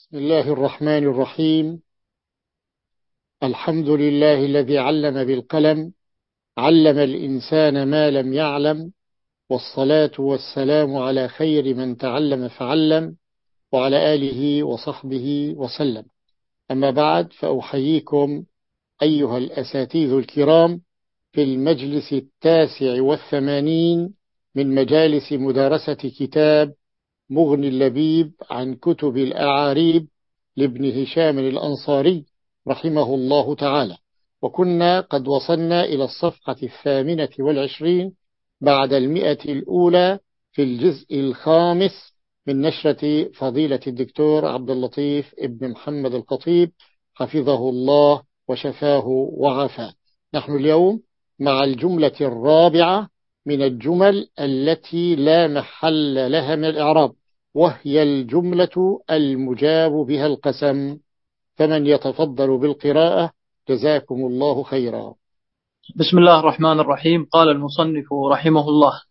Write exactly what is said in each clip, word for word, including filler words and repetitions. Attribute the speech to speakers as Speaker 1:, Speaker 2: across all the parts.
Speaker 1: بسم الله الرحمن الرحيم. الحمد لله الذي علم بالقلم، علم الإنسان ما لم يعلم، والصلاة والسلام على خير من تعلم فعلم، وعلى آله وصحبه وسلم. أما بعد، فأحييكم أيها الأساتذة الكرام في المجلس التاسع والثمانين من مجالس مدارسة كتاب مغني اللبيب عن كتب الأعاريب لابن هشام الأنصاري رحمه الله تعالى. وكنا قد وصلنا إلى الصفحة الثامنة والعشرين بعد المئة الأولى في الجزء الخامس من نشرة فضيلة الدكتور عبد اللطيف ابن محمد الخطيب حفظه الله وشفاه وعافاه. نحن اليوم مع الجملة الرابعة من الجمل التي لا محل لها من الإعراب، وهي الجملة المجاب بها القسم. فمن يتفضل بالقراءة جزاكم الله خيرا.
Speaker 2: بسم الله الرحمن الرحيم. قال المصنف رحمه الله: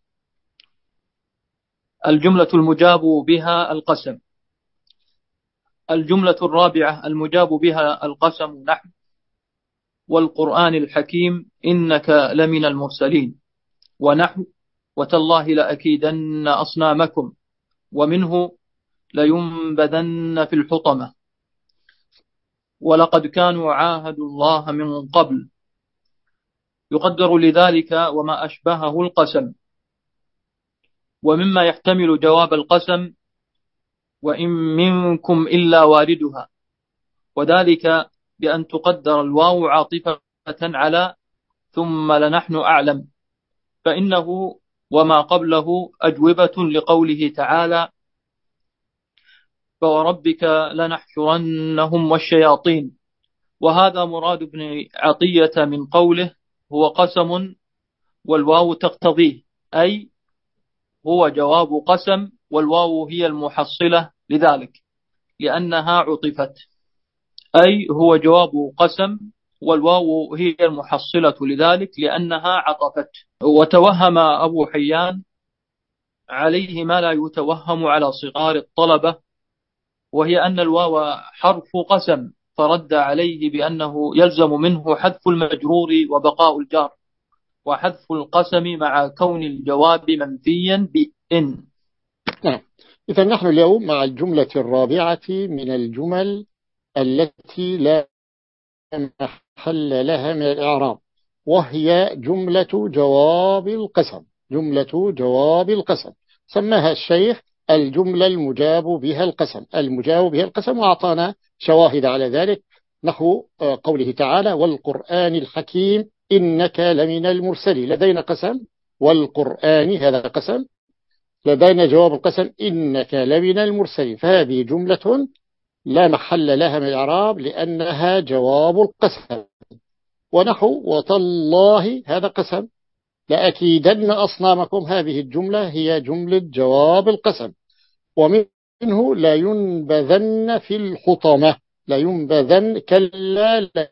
Speaker 2: الجملة المجاب بها القسم. الجملة الرابعة المجاب بها القسم نحو: والقرآن الحكيم إنك لمن المرسلين، ونحو: وتالله لأكيدن أصنامكم، ومنه: لينبذن في الحطمة، ولقد كانوا عاهدوا الله من قبل. يقدر لذلك وما أشبهه القسم. ومما يحتمل جواب القسم: وإن منكم إلا واردها، وذلك بأن تقدر الواو عاطفة على ثم لنحن أعلم، فإنه وما قبله أجوبة لقوله تعالى: فوربك لنحشرنهم والشياطين. وهذا مراد ابن عطية من قوله: هو قسم والواو تقتضيه، أي هو جواب قسم والواو هي المحصلة لذلك لأنها عطفت، أي هو جواب قسم والواو هي المحصلة لذلك لأنها عطفت. وتوهم أبو حيان عليه ما لا يتوهم على صغار الطلبة، وهي أن الواو حرف قسم، فرد عليه بأنه يلزم منه حذف المجرور وبقاء الجار، وحذف القسم مع كون الجواب منفيا بإن.
Speaker 1: نعم، إذا نحن اليوم مع الجملة الرابعة من الجمل التي لا محل لها من الإعراب، وهي جملة جواب القسم. جملة جواب القسم سماها الشيخ الجملة المجاب بها القسم. المجاب بها القسم، وأعطانا شواهد على ذلك، نحو قوله تعالى: والقرآن الحكيم إنك لمن المرسلين. لدينا قسم والقرآن، هذا قسم. لدينا جواب القسم إنك لمن المرسلين، فهذه جملة لا محل لها من الإعراب لأنها جواب القسم. ونحو وتالله، هذا قسم. لأكيدن أصنامكم، هذه الجملة هي جملة جواب القسم. ومنه لا ينبذن في الحطمة. لا ينبذن، كلا لا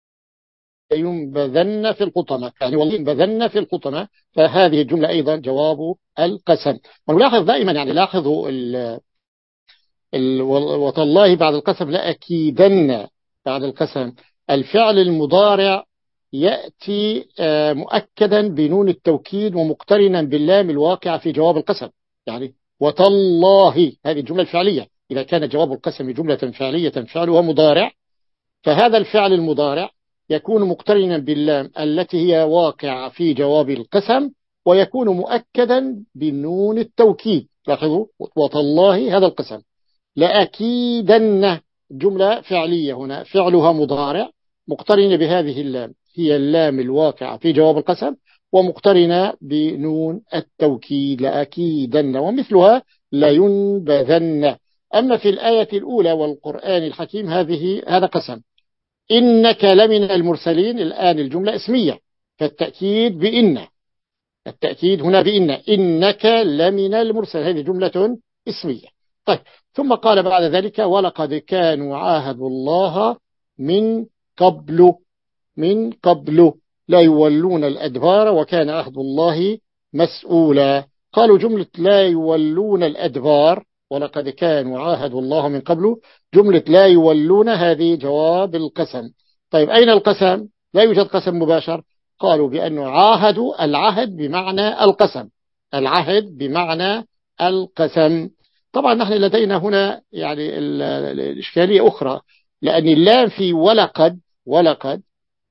Speaker 1: ينبذن في الحطمة، يعني والله ينبذن في الحطمة، فهذه الجملة أيضا جواب القسم. ونلاحظ دائما، يعني لاحظوا ال ال وتالله بعد القسم، لأكيدن بعد القسم، الفعل المضارع يأتي مؤكدا بنون التوكيد ومقترنا باللام الواقعة في جواب القسم. يعني وتالله، هذه الجملة الفعلية. إذا كان جواب القسم جملة فعلية فعلها مضارع، فهذا الفعل المضارع يكون مقترنا باللام التي هي واقعة في جواب القسم، ويكون مؤكدا بنون التوكيد. لاحظوا، وتالله هذا القسم. لأكيدن جملة فعلية، هنا فعلها مضارع مقترنة بهذه اللام، هي اللام الواقعة في جواب القسم، ومقترنة بنون التوكيد. لأكيدن، ومثلها لينبذن. أما في الآية الأولى والقرآن الحكيم، هذه هذا قسم. إنك لمن المرسلين، الآن الجملة اسمية، فالتأكيد بإن، التأكيد هنا بإن، إنك لمن المرسلين، هذه جملة اسمية. طيب، ثم قال بعد ذلك: ولقد كانوا عاهدوا الله من قبل. من قبل لا يولون الأدبار وكان عهد الله مسؤولا. قالوا جملة لا يولون الأدبار ولقد كانوا عاهدوا الله من قبل، جملة لا يولون هذه جواب القسم. طيب أين القسم؟ لا يوجد قسم مباشر. قالوا بأنه عاهدوا، العهد بمعنى القسم، العهد بمعنى القسم. طبعا نحن لدينا هنا يعني الإشكالية أخرى، لأن اللام في ولقد، ولقد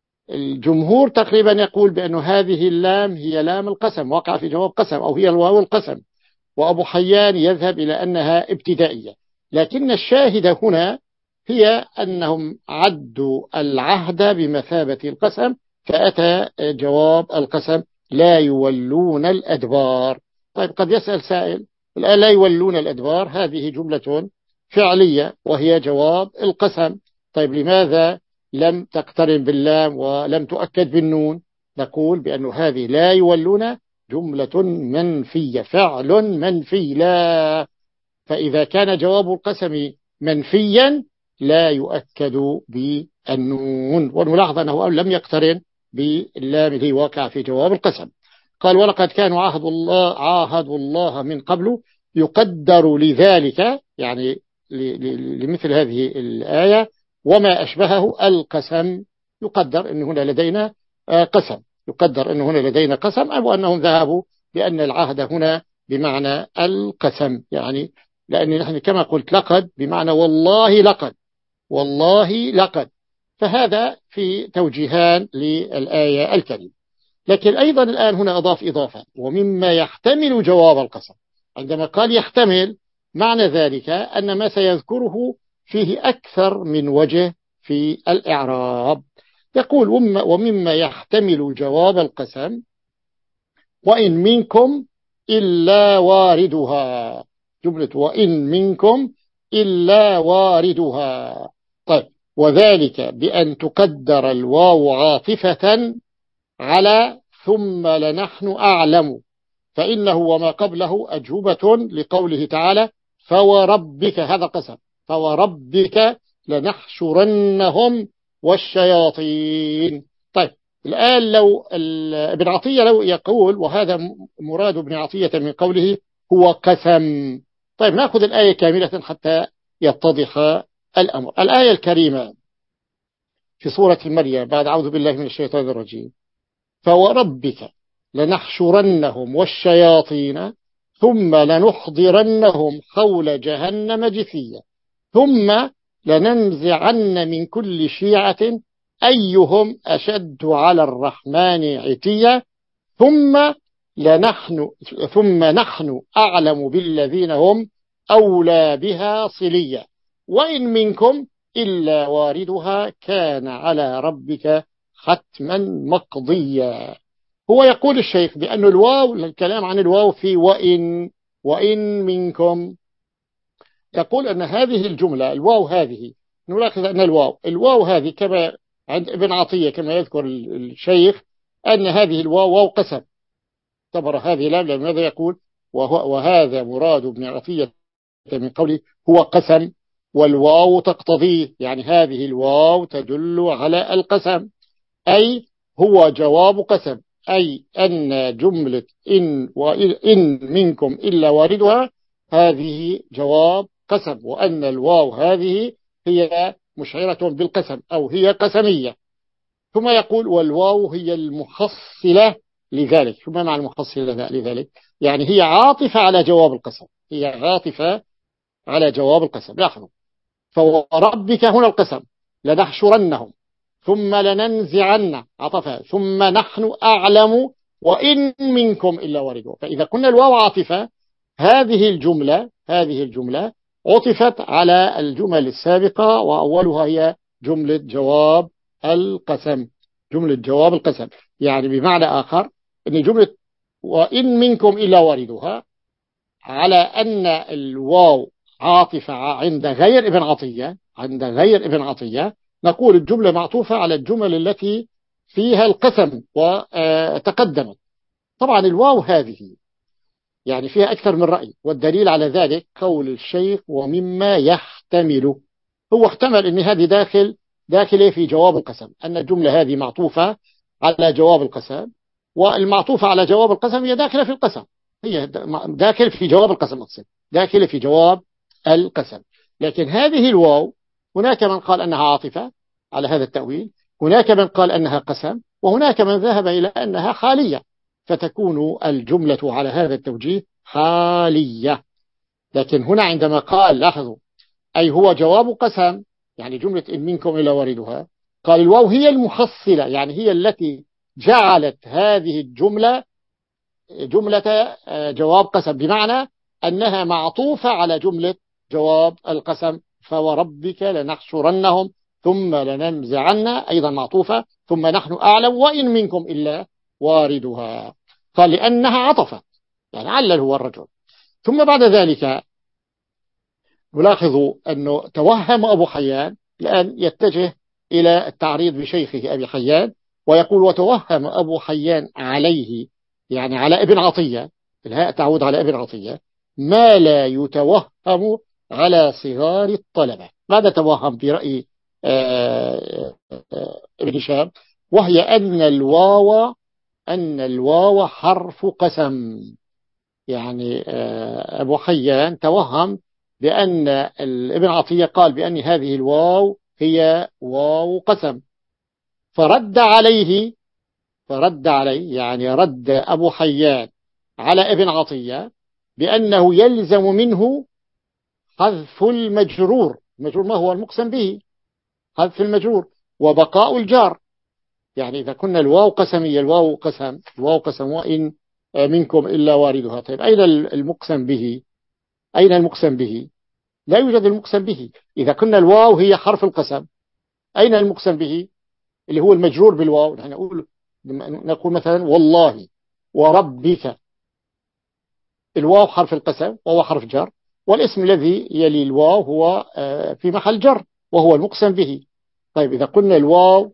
Speaker 1: الجمهور تقريبا يقول بأن هذه اللام هي لام القسم، وقع في جواب قسم، أو هي الواو القسم، وأبو حيان يذهب إلى أنها ابتدائية. لكن الشاهد هنا هي أنهم عدوا العهد بمثابة القسم، فأتى جواب القسم لا يولون الأدبار. طيب قد يسأل سائل، لا يولون الأدبار هذه جملة فعلية وهي جواب القسم، طيب لماذا لم تقترن باللام ولم تؤكد بالنون؟ نقول بأن هذه لا يولون جملة منفية، فعل منفي لا، فإذا كان جواب القسم منفيا لا يؤكد بالنون. ونلاحظ أنه لم يقترن باللام الذي واقع في جواب القسم. قال ولقد كانوا عاهد الله عاهدوا الله من قبل، يقدر لذلك يعني لمثل هذه الآية وما أشبهه القسم، يقدر أن هنا لدينا قسم، يقدر أن هنا لدينا قسم، أو أنهم ذهبوا بأن العهد هنا بمعنى القسم، يعني لأن نحن كما قلت لقد بمعنى والله لقد، والله لقد، فهذا في توجيهان للآية الكريمة. لكن أيضا الآن هنا أضاف إضافة، ومما يحتمل جواب القسم. عندما قال يحتمل معنى ذلك أن ما سيذكره فيه أكثر من وجه في الإعراب. يقول ومما يحتمل جواب القسم وإن منكم إلا واردها، جملة وإن منكم إلا واردها. طيب وذلك بأن تقدر الواو عاطفة على ثم لنحن أعلم، فإنه وما قبله أجوبة لقوله تعالى فوربك، هذا قسم، فوربك لنحشرنهم والشياطين. طيب الآن لو ابن عطية لو يقول، وهذا مراد ابن عطية من قوله هو قسم. طيب نأخذ الآية كاملة حتى يتضح الأمر. الآية الكريمة في سورة مريم بعد أعوذ بالله من الشيطان الرجيم فوربك لنحشرنهم والشياطين ثم لنحضرنهم حول جهنم جثيا ثم لننزعن من كل شيعة أيهم أشد على الرحمن عتيا ثم لنحن ثم نحن أعلم بالذين هم أولى بها صليا وإن منكم إلا واردها كان على ربك حتما مقضيا. هو يقول الشيخ بأن الواو، الكلام عن الواو في وإن، وإن منكم، يقول أن هذه الجملة الواو هذه، نلاحظ أن الواو الواو هذه كما عند ابن عطية كما يذكر الشيخ أن هذه الواو واو قسم، اعتبر هذه لام، لماذا يقول وهذا مراد ابن عطية من قوله هو قسم والواو تقتضيه، يعني هذه الواو تدل على القسم، أي هو جواب قسم، أي أن جملة إن وإن منكم إلا واردها هذه جواب قسم، وأن الواو هذه هي مشعرة بالقسم أو هي قسمية. ثم يقول والواو هي المحصلة لذلك. ثم مع المحصلة لذلك يعني هي عاطفة على جواب القسم، هي عاطفة على جواب القسم. لاحظوا فوربك هنا القسم لنحشرنهم ثم لننزعن عطفا ثم نحن أعلم وإن منكم إلا واردها. فإذا كنا الواو عاطفة هذه الجملة هذه الجملة عطفت على الجمل السابقة، وأولها هي جملة جواب القسم، جملة جواب القسم، يعني بمعنى آخر أن جملة وإن منكم إلا واردها على أن الواو عاطفة عند غير ابن عطية، عند غير ابن عطية نقول الجملة معطوفة على الجمل التي فيها القسم وتقدمت. طبعا الواو هذه يعني فيها أكثر من رأي، والدليل على ذلك قول الشيخ ومما يحتمل، هو احتمل أن هذه داخل داخله في جواب القسم، أن الجملة هذه معطوفة على جواب القسم، والمعطوفة على جواب القسم هي داخلة في القسم، هي داخل في جواب القسم، أقصد داخل في جواب القسم. لكن هذه الواو هناك من قال أنها عاطفة على هذا التأويل، هناك من قال أنها قسم، وهناك من ذهب إلى أنها حالية، فتكون الجملة على هذا التوجيه حالية. لكن هنا عندما قال لاحظوا أي هو جواب قسم، يعني جملة إن منكم إلا واردها، قال الواو هي المحصلة، يعني هي التي جعلت هذه الجملة جملة جواب قسم، بمعنى أنها معطوفة على جملة جواب القسم. فوربك لنحشرنهم ثم لننزعن أيضا معطوفة، ثم نحن أعلم وإن منكم إلا واردها. قال لأنها عطفت، يعني علل هو الرجل. ثم بعد ذلك نلاحظ أنه توهم أبو حيان، الآن يتجه إلى التعريض بشيخه أبي حيان ويقول وتوهم أبو حيان عليه، يعني على ابن عطية، الهاء تعود على ابن عطية، ما لا يتوهم على صغار الطلبة. ماذا توهم برأي ابن هشام؟ وهي أن الواو أن الواو حرف قسم. يعني أبو حيان توهم بأن ابن عطية قال بأن هذه الواو هي واو قسم، فرد عليه فرد عليه يعني رد أبو حيان على ابن عطية بأنه يلزم منه حذف المجرور. المجرور ما هو المقسم به؟ حذف المجرور وبقاء الجار. يعني إذا كنا الواو قسمية، الواو قسم الواو قسم وإن منكم إلا واردها. طيب أين المقسم به؟ أين المقسم به؟ لا يوجد المقسم به. إذا كنا الواو هي حرف القسم، أين المقسم به اللي هو المجرور بالواو؟ نحن نقول نقول مثلا والله وربك، الواو حرف القسم وهو حرف جر، والاسم الذي يلي الواو هو في محل جر وهو المقسم به. طيب إذا قلنا الواو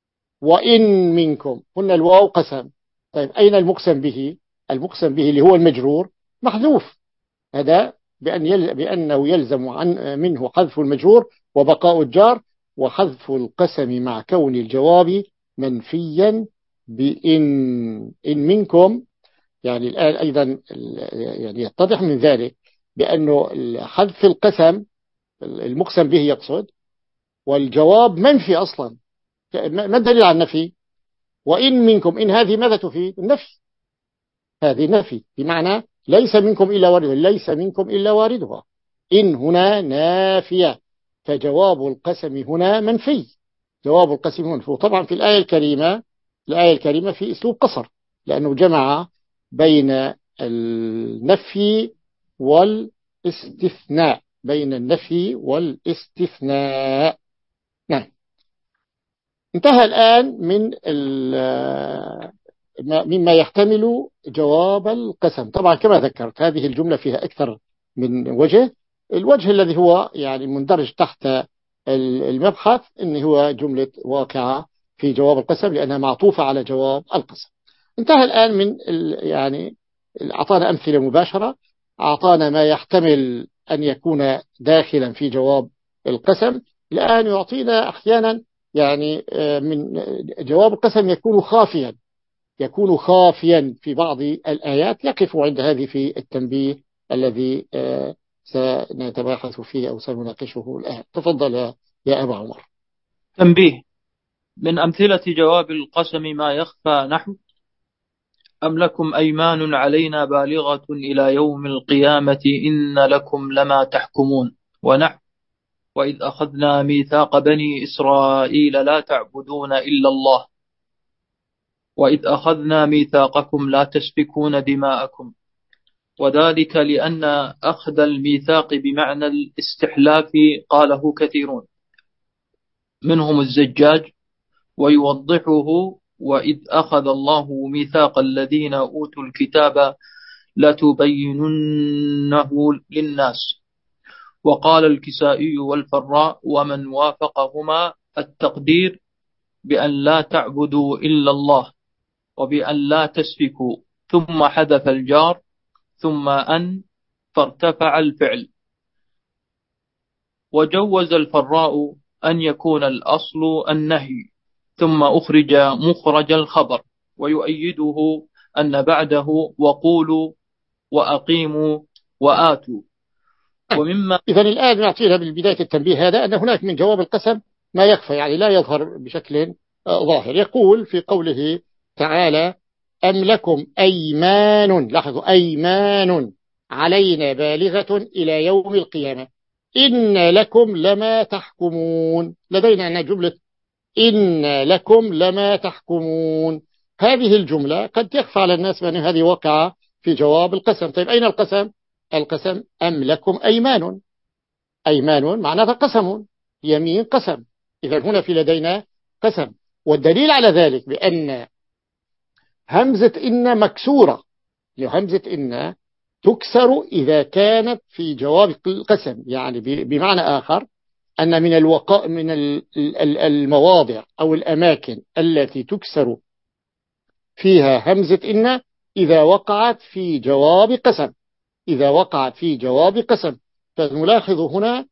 Speaker 1: وإن منكم، قلنا الواو قسم، طيب أين المقسم به؟ المقسم به اللي هو المجرور محذوف، هذا بأن يل... بأنه يلزم عن منه حذف المجرور وبقاء الجار وحذف القسم مع كون الجواب منفيا بإن. إن منكم، يعني الآن أيضا يعني يتضح من ذلك بأنه حذف القسم المقسم به يقصد، والجواب منفي أصلا. ما الدليل على النفي؟ وإن منكم، إن هذه ماذا تفيد؟ النفي، هذه نفي بمعنى ليس منكم إلا واردها، ليس منكم إلا واردها. إن هنا نافية، فجواب القسم هنا منفي، جواب القسم هنا. وطبعا في الآية الكريمة الآية الكريمة في أسلوب قصر، لأنه جمع بين النفي والاستثناء بين النفي والاستثناء. نعم. انتهى الآن من مما يحتمل جواب القسم. طبعا كما ذكرت هذه الجملة فيها أكثر من وجه. الوجه الذي هو يعني مندرج تحت المبحث إن هو جملة واقعة في جواب القسم لأنها معطوفة على جواب القسم. انتهى الآن من يعني أعطانا أمثلة مباشرة، أعطانا ما يحتمل أن يكون داخلا في جواب القسم. الآن يعطينا أحيانا يعني من جواب القسم يكون خافيا يكون خافيا في بعض الآيات، يقف عند هذه في التنبيه الذي سنتباحث فيه أو سنناقشه الآن. تفضل يا أبا عمر.
Speaker 2: تنبيه: من أمثلة جواب القسم ما يخفى نحو أم لكم أيمان علينا بالغة إلى يوم القيامة إن لكم لما تحكمون، ونحو وإذ أخذنا ميثاق بني إسرائيل لا تعبدون إلا الله وإذ أخذنا ميثاقكم لا تسفكون دماءكم. وذلك لأن أخذ الميثاق بمعنى الاستحلاف قاله كثيرون منهم الزجاج، ويوضحه وإذ أخذ الله ميثاق الذين أوتوا الكتاب لتبيننه للناس. وقال الكسائي والفراء ومن وافقهما التقدير بأن لا تعبدوا إلا الله وبأن لا تسفكوا، ثم حذف الجار ثم أن فارتفع الفعل. وجوز الفراء أن يكون الأصل النهي ثم أخرج مخرج الخبر، ويؤيده أن بعده وقولوا وأقيموا وآتوا. ومما
Speaker 1: إذا الآن نعطينا بالبداية التنبيه هذا أن هناك من جواب القسم ما يخفى، يعني لا يظهر بشكل ظاهر. يقول في قوله تعالى: أم لكم أيمان، لاحظوا، أيمان علينا بالغة إلى يوم القيامة إن لكم لما تحكمون. لدينا أن جملة إن لكم لما تحكمون، هذه الجملة قد يخفى على الناس بأن هذه وقع في جواب القسم. طيب أين القسم؟ القسم أم لكم أيمان، أيمان معناها قسم، يمين قسم. إذا هنا في لدينا قسم، والدليل على ذلك بأن همزة إن مكسورة، همزة إن تكسر إذا كانت في جواب القسم، يعني بمعنى آخر أن من الوقاء من المواضع أو الأماكن التي تكسر فيها همزة إن إذا وقعت في جواب قسم، إذا وقعت في جواب قسم. فنلاحظ هنا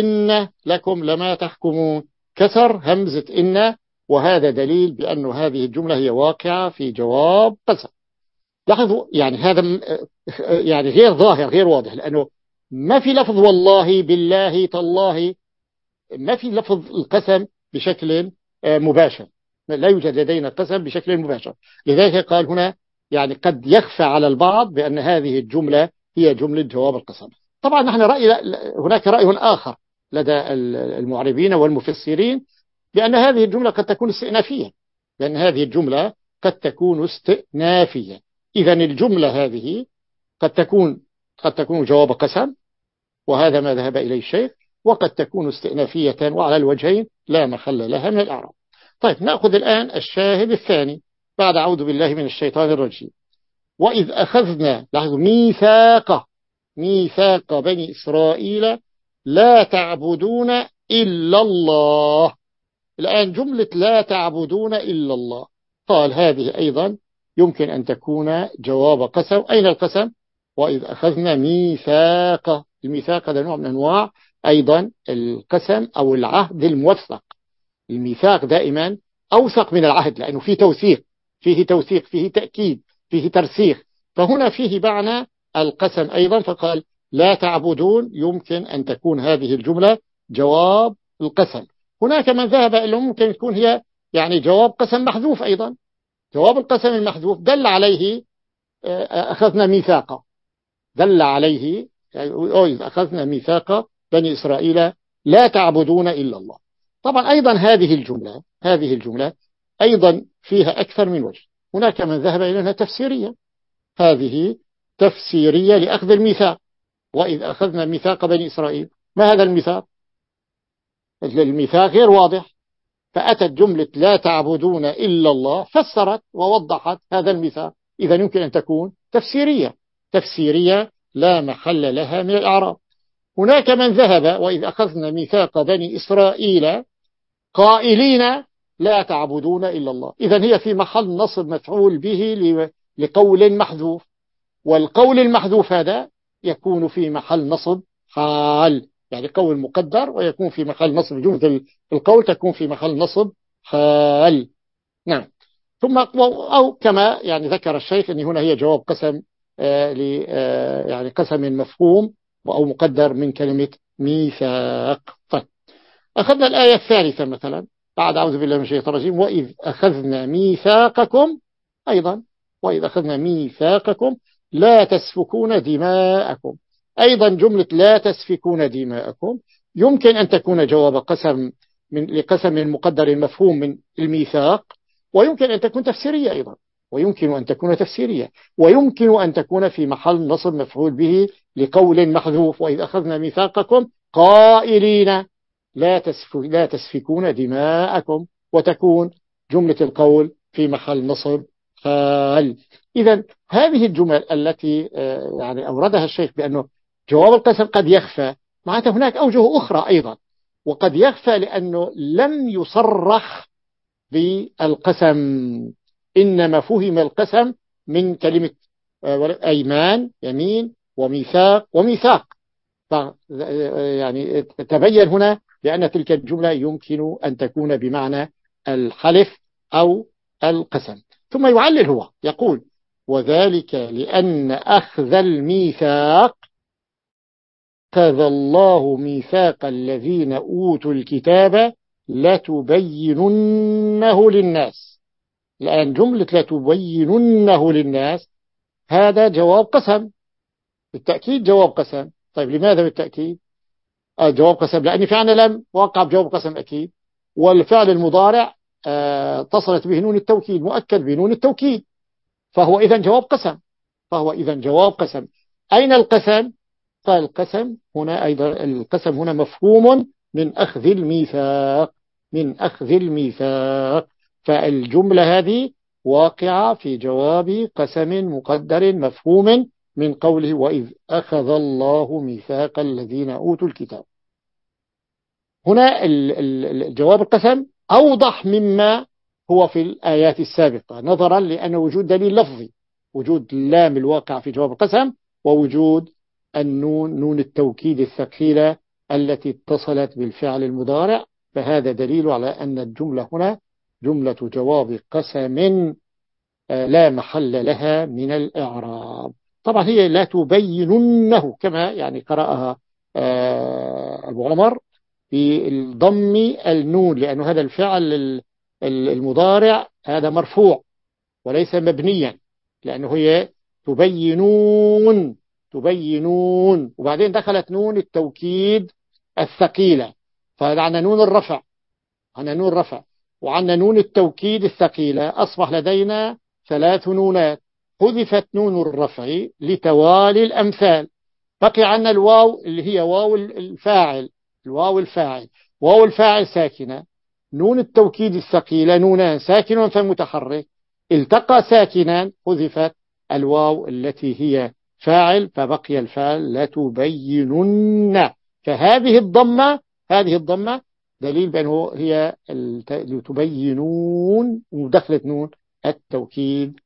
Speaker 1: إن لكم لما تحكمون كسر همزة إن، وهذا دليل بأن هذه الجملة هي واقعة في جواب قسم. لاحظوا يعني هذا يعني غير ظاهر غير واضح، لأنه ما في لفظ والله بالله تالله، ما في لفظ القسم بشكل مباشر، لا يوجد لدينا قسم بشكل مباشر. لذلك قال هنا يعني قد يخفى على البعض بأن هذه الجملة هي جملة جواب القسم. طبعا نحن رأي هناك رأي آخر لدى المعربين والمفسرين بأن هذه الجملة قد تكون استئنافية، لأن هذه الجملة قد تكون استئنافية. إذا الجملة هذه قد تكون قد تكون جواب قسم، وهذا ما ذهب إليه الشيخ، وقد تكون استئنافية، وعلى الوجهين لا محل لها من الإعراب. طيب نأخذ الآن الشاهد الثاني بعد أعوذ بالله من الشيطان الرجيم. وإذ أخذنا، لاحظوا، ميثاق ميثاق بني إسرائيل لا تعبدون إلا الله. الآن جملة لا تعبدون إلا الله، قال هذه أيضا يمكن أن تكون جواب قسم. أين القسم؟ وإذ أخذنا ميثاق، الميثاق هذا نوع من أنواع أيضا القسم أو العهد الموثق. الميثاق دائما أوثق من العهد، لأنه فيه توثيق، فيه توثيق فيه تأكيد فيه ترسيخ، فهنا فيه معنى القسم أيضا. فقال لا تعبدون، يمكن أن تكون هذه الجملة جواب القسم. هناك من ذهب إلى ممكن تكون هي يعني جواب قسم محذوف أيضا. جواب القسم المحذوف دل عليه أخذنا ميثاقا، دل عليه إذ أخذنا ميثاق بني إسرائيل لا تعبدون إلا الله. طبعا أيضا هذه الجملة هذه الجملة أيضا فيها أكثر من وجه. هناك من ذهب إلى أنها تفسيرية، هذه تفسيرية لأخذ الميثاق. وإذ أخذنا ميثاق بني إسرائيل، ما هذا الميثاق؟ الميثاق غير واضح، فأتت جملة لا تعبدون إلا الله فسرت ووضحت هذا الميثاق. إذا يمكن أن تكون تفسيرية تفسيرية لا محل لها من الإعراب. هناك من ذهب وإذ أخذنا ميثاق بني إسرائيل قائلين لا تعبدون إلا الله، إذا هي في محل نصب مفعول به لقول محذوف، والقول المحذوف هذا يكون في محل نصب حال، يعني قول مقدر ويكون في محل نصب، جملة القول تكون في محل نصب حال. نعم. ثم أو كما يعني ذكر الشيخ أن هنا هي جواب قسم آه آه يعني قسم مفهوم أو مقدر من كلمة ميثاق. طيب أخذنا الآية الثالثة مثلا بعد أعوذ بالله من الشيطان الرجيم: وإذ أخذنا ميثاقكم، أيضا وإذ أخذنا ميثاقكم لا تسفكون دماءكم. أيضا جملة لا تسفكون دماءكم يمكن أن تكون جواب قسم من لقسم مقدر مفهوم من الميثاق، ويمكن أن تكون تفسيرية أيضا، ويمكن أن تكون تفسيرية، ويمكن أن تكون في محل نصب مفعول به لقول محذوف: وإذ أخذنا ميثاقكم قائلين لا تسفك لا تسفكون دماءكم، وتكون جملة القول في محل نصب حال. إذا هذه الجمل التي يعني أوردها الشيخ بأنه جواب القسم قد يخفى، معناتها هناك أوجه أخرى أيضا، وقد يخفى لأنه لم يصرح بالقسم، إنما فهم القسم من كلمة أيمان يمين وميثاق وميثاق. يعني تبين هنا بأن تلك الجملة يمكن أن تكون بمعنى الحلف أو القسم. ثم يعلل هو يقول: وذلك لأن أخذ الميثاق أخذ الله ميثاق الذين أوتوا الكتاب لتبيننه للناس. الآن جملة لتبيننه للناس هذا جواب قسم، بالتأكيد جواب قسم. طيب لماذا بالتأكيد؟ آه جواب قسم لأن فعل لم وقع بجواب قسم أكيد، والفعل المضارع آه اتصلت به نون التوكيد مؤكد بنون التوكيد، فهو إذن جواب قسم، فهو إذن جواب قسم. أين القسم؟ قال القسم هنا أيضا، القسم هنا مفهوم من أخذ الميثاق، من أخذ الميثاق. فالجملة هذه واقعة في جواب قسم مقدر مفهوم من قوله وإذ أخذ الله ميثاق الذين أوتوا الكتاب. هنا الجواب القسم أوضح مما هو في الآيات السابقة، نظرا لأن وجود دليل لفظي، وجود اللام الواقع في جواب القسم، ووجود النون نون التوكيد الثقيلة التي اتصلت بالفعل المضارع، فهذا دليل على أن الجملة هنا جملة جواب قسم لا محل لها من الإعراب. طبعا هي لا تبيننه كما يعني قرأها أبو عمر بالضم النون، لأن هذا الفعل المضارع هذا مرفوع وليس مبنيا، لأنه هي تبينون تبينون وبعدين دخلت نون التوكيد الثقيلة، فعندنا نون الرفع، عندنا نون الرفع وعندنا نون التوكيد الثقيلة، أصبح لدينا ثلاث نونات. حذفت نون الرفع لتوالي الأمثال، بقي عندنا الواو اللي هي واو الفاعل، الواو الفاعل، واو الفاعل ساكنة، نون التوكيد الثقيلة نونان ساكن فمتحرك، التقى ساكنان حذفت الواو التي هي فاعل فبقي الفاعل لتبينن. فهذه الضمة، هذه الضمة دليل بأنه هي لتبينون ودخلت نون التوكيد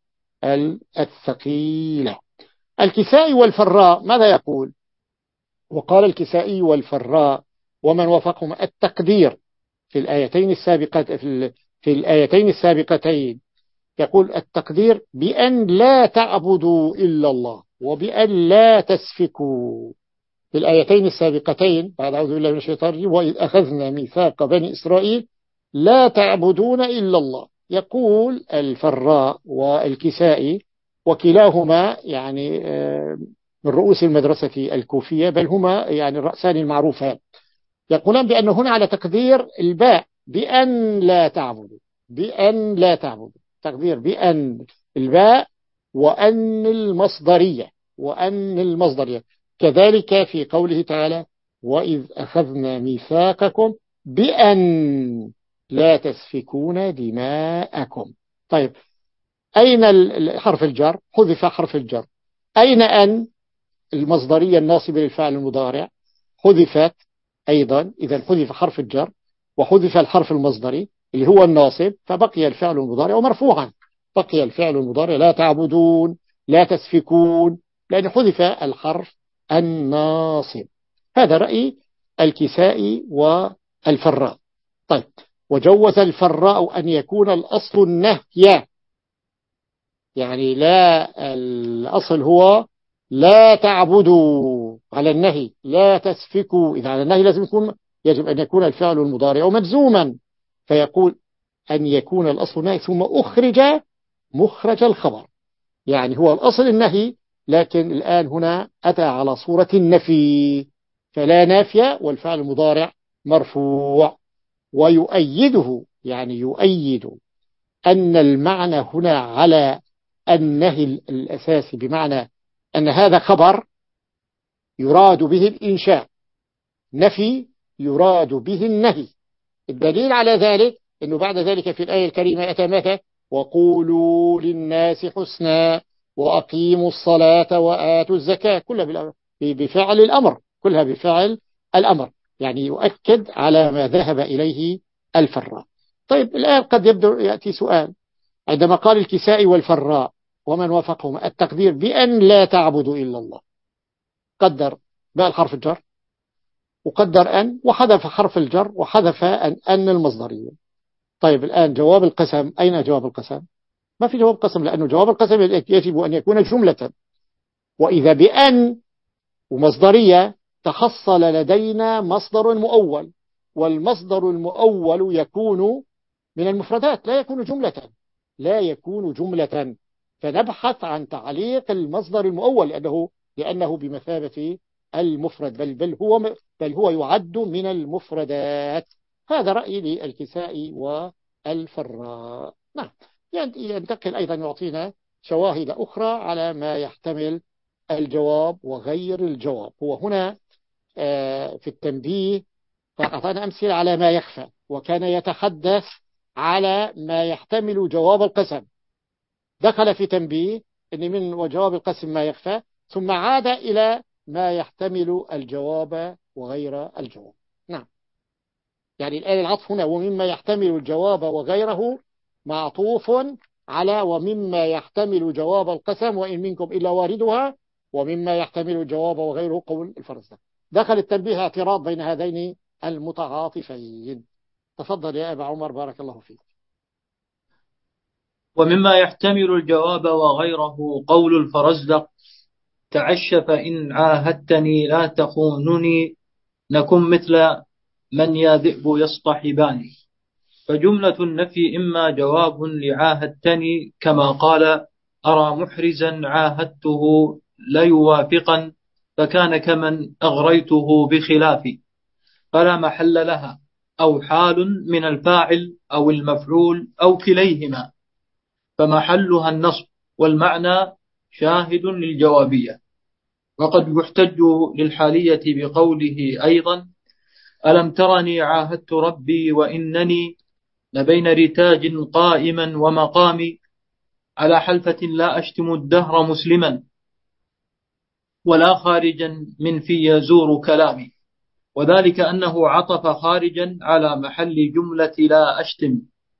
Speaker 1: الثقيلة. الكسائي والفراء ماذا يقول؟ وقال الكسائي والفراء ومن وافقهم التقدير في الآيتين السابقة في, في الآيتين السابقتين، يقول التقدير بأن لا تعبدوا إلا الله وبأن لا تسفكوا. في الآيتين السابقتين بعد أعوذ بالله من الشيطان الرجيم وإذ أخذنا ميثاق بني إسرائيل لا تعبدون إلا الله. يقول الفراء والكسائي وكلاهما يعني من رؤوس المدرسة الكوفية، بل هما يعني الرأسان المعروفان، يقولون بأن هنا على تقدير الباء بأن لا تعبدوا، بأن لا تعبدوا، تقدير بأن الباء وأن المصدرية، وأن المصدرية. كذلك في قوله تعالى وإذ أخذنا ميثاقكم بأن لا تسفكون دماءكم. طيب أين حرف الجر؟ حذف حرف الجر. أين أن المصدرية الناصبة للفعل المضارع؟ حذفت أيضا، إذا حذف حرف الجر وحذف الحرف المصدري اللي هو الناصب، فبقي الفعل المضارع مرفوعا، بقي الفعل المضارع لا تعبدون لا تسفكون، لأن حذف الحرف الناصب. هذا رأي الكسائي والفراء. طيب وجوز الفراء أن يكون الأصل النهي، يعني لا الأصل هو لا تعبدوا على النهي، لا تسفكوا، إذا على النهي لازم يكون يجب أن يكون الفعل المضارع مجزوما، فيقول أن يكون الأصل النهي ثم أخرج مخرج الخبر، يعني هو الأصل النهي لكن الآن هنا أتى على صورة النفي، فلا نافية والفعل المضارع مرفوع. ويؤيده يعني يؤيد أن المعنى هنا على النهي الأساسي، بمعنى أن هذا خبر يراد به الإنشاء، نفي يراد به النهي. الدليل على ذلك أنه بعد ذلك في الآية الكريمة أتى متى وقولوا للناس حسنا وأقيموا الصلاة وآتوا الزكاة، كلها بفعل الأمر، كلها بفعل الأمر، يعني يؤكد على ما ذهب إليه الفراء. طيب الآن قد يبدو يأتي سؤال، عندما قال الكسائي والفراء ومن وافقهم التقدير بأن لا تعبدوا إلا الله، قدر باء الحرف الجر وقدر أن وحذف حرف الجر وحذف أن, أن المصدرية. طيب الآن جواب القسم، أين جواب القسم؟ ما في جواب قسم، لأنه جواب القسم يجب أن يكون جملة، وإذا بأن ومصدرية تحصل لدينا مصدر مؤول، والمصدر المؤول يكون من المفردات، لا يكون جملة، لا يكون جملة. فنبحث عن تعليق المصدر المؤول لأنه لأنه بمثابة المفرد، بل بل هو بل هو يعد من المفردات. هذا رأيي للكسائي والفراء. نعم. ينتقل أيضا يعطينا شواهد أخرى على ما يحتمل الجواب وغير الجواب. هو هنا في التنبيه فأعطانا أمثلة على ما يخفى، وكان يتحدث على ما يحتمل جواب القسم. دخل في تنبيه أن من وجواب القسم ما يخفى، ثم عاد إلى ما يحتمل الجواب وغير الجواب. نعم. يعني الآن العطف هنا ومما يحتمل الجواب وغيره معطوف على ومما يحتمل جواب القسم وإن منكم إلا واردها، ومما يحتمل الجواب وغيره قول الفرزدق. دخل التنبيه اعتراض بين هذين المتعاطفين. تفضل يا أبا عمر بارك الله فيك.
Speaker 2: ومما يحتمل الجواب وغيره قول الفرزدق: تعش فإن عاهدتني لا تخونني نكن مثل من يا ذئب يصطحبان. فجملة النفي إما جواب لعاهدتني كما قال: أرى محرزا عاهدته ليوافقا فكان كمن أغريته بخلافي، فلا محل لها، أو حال من الفاعل أو المفعول أو كليهما، فمحلها النصب، والمعنى شاهد للجوابية. وقد يحتج للحالية بقوله أيضا: ألم ترني عاهدت ربي وإنني لبين رتاج قائما ومقامي على حلفة لا أشتم الدهر مسلما ولا خارجا من في يزور كلامي. وذلك أنه عطف خارجا على محل جملة لا أشتم،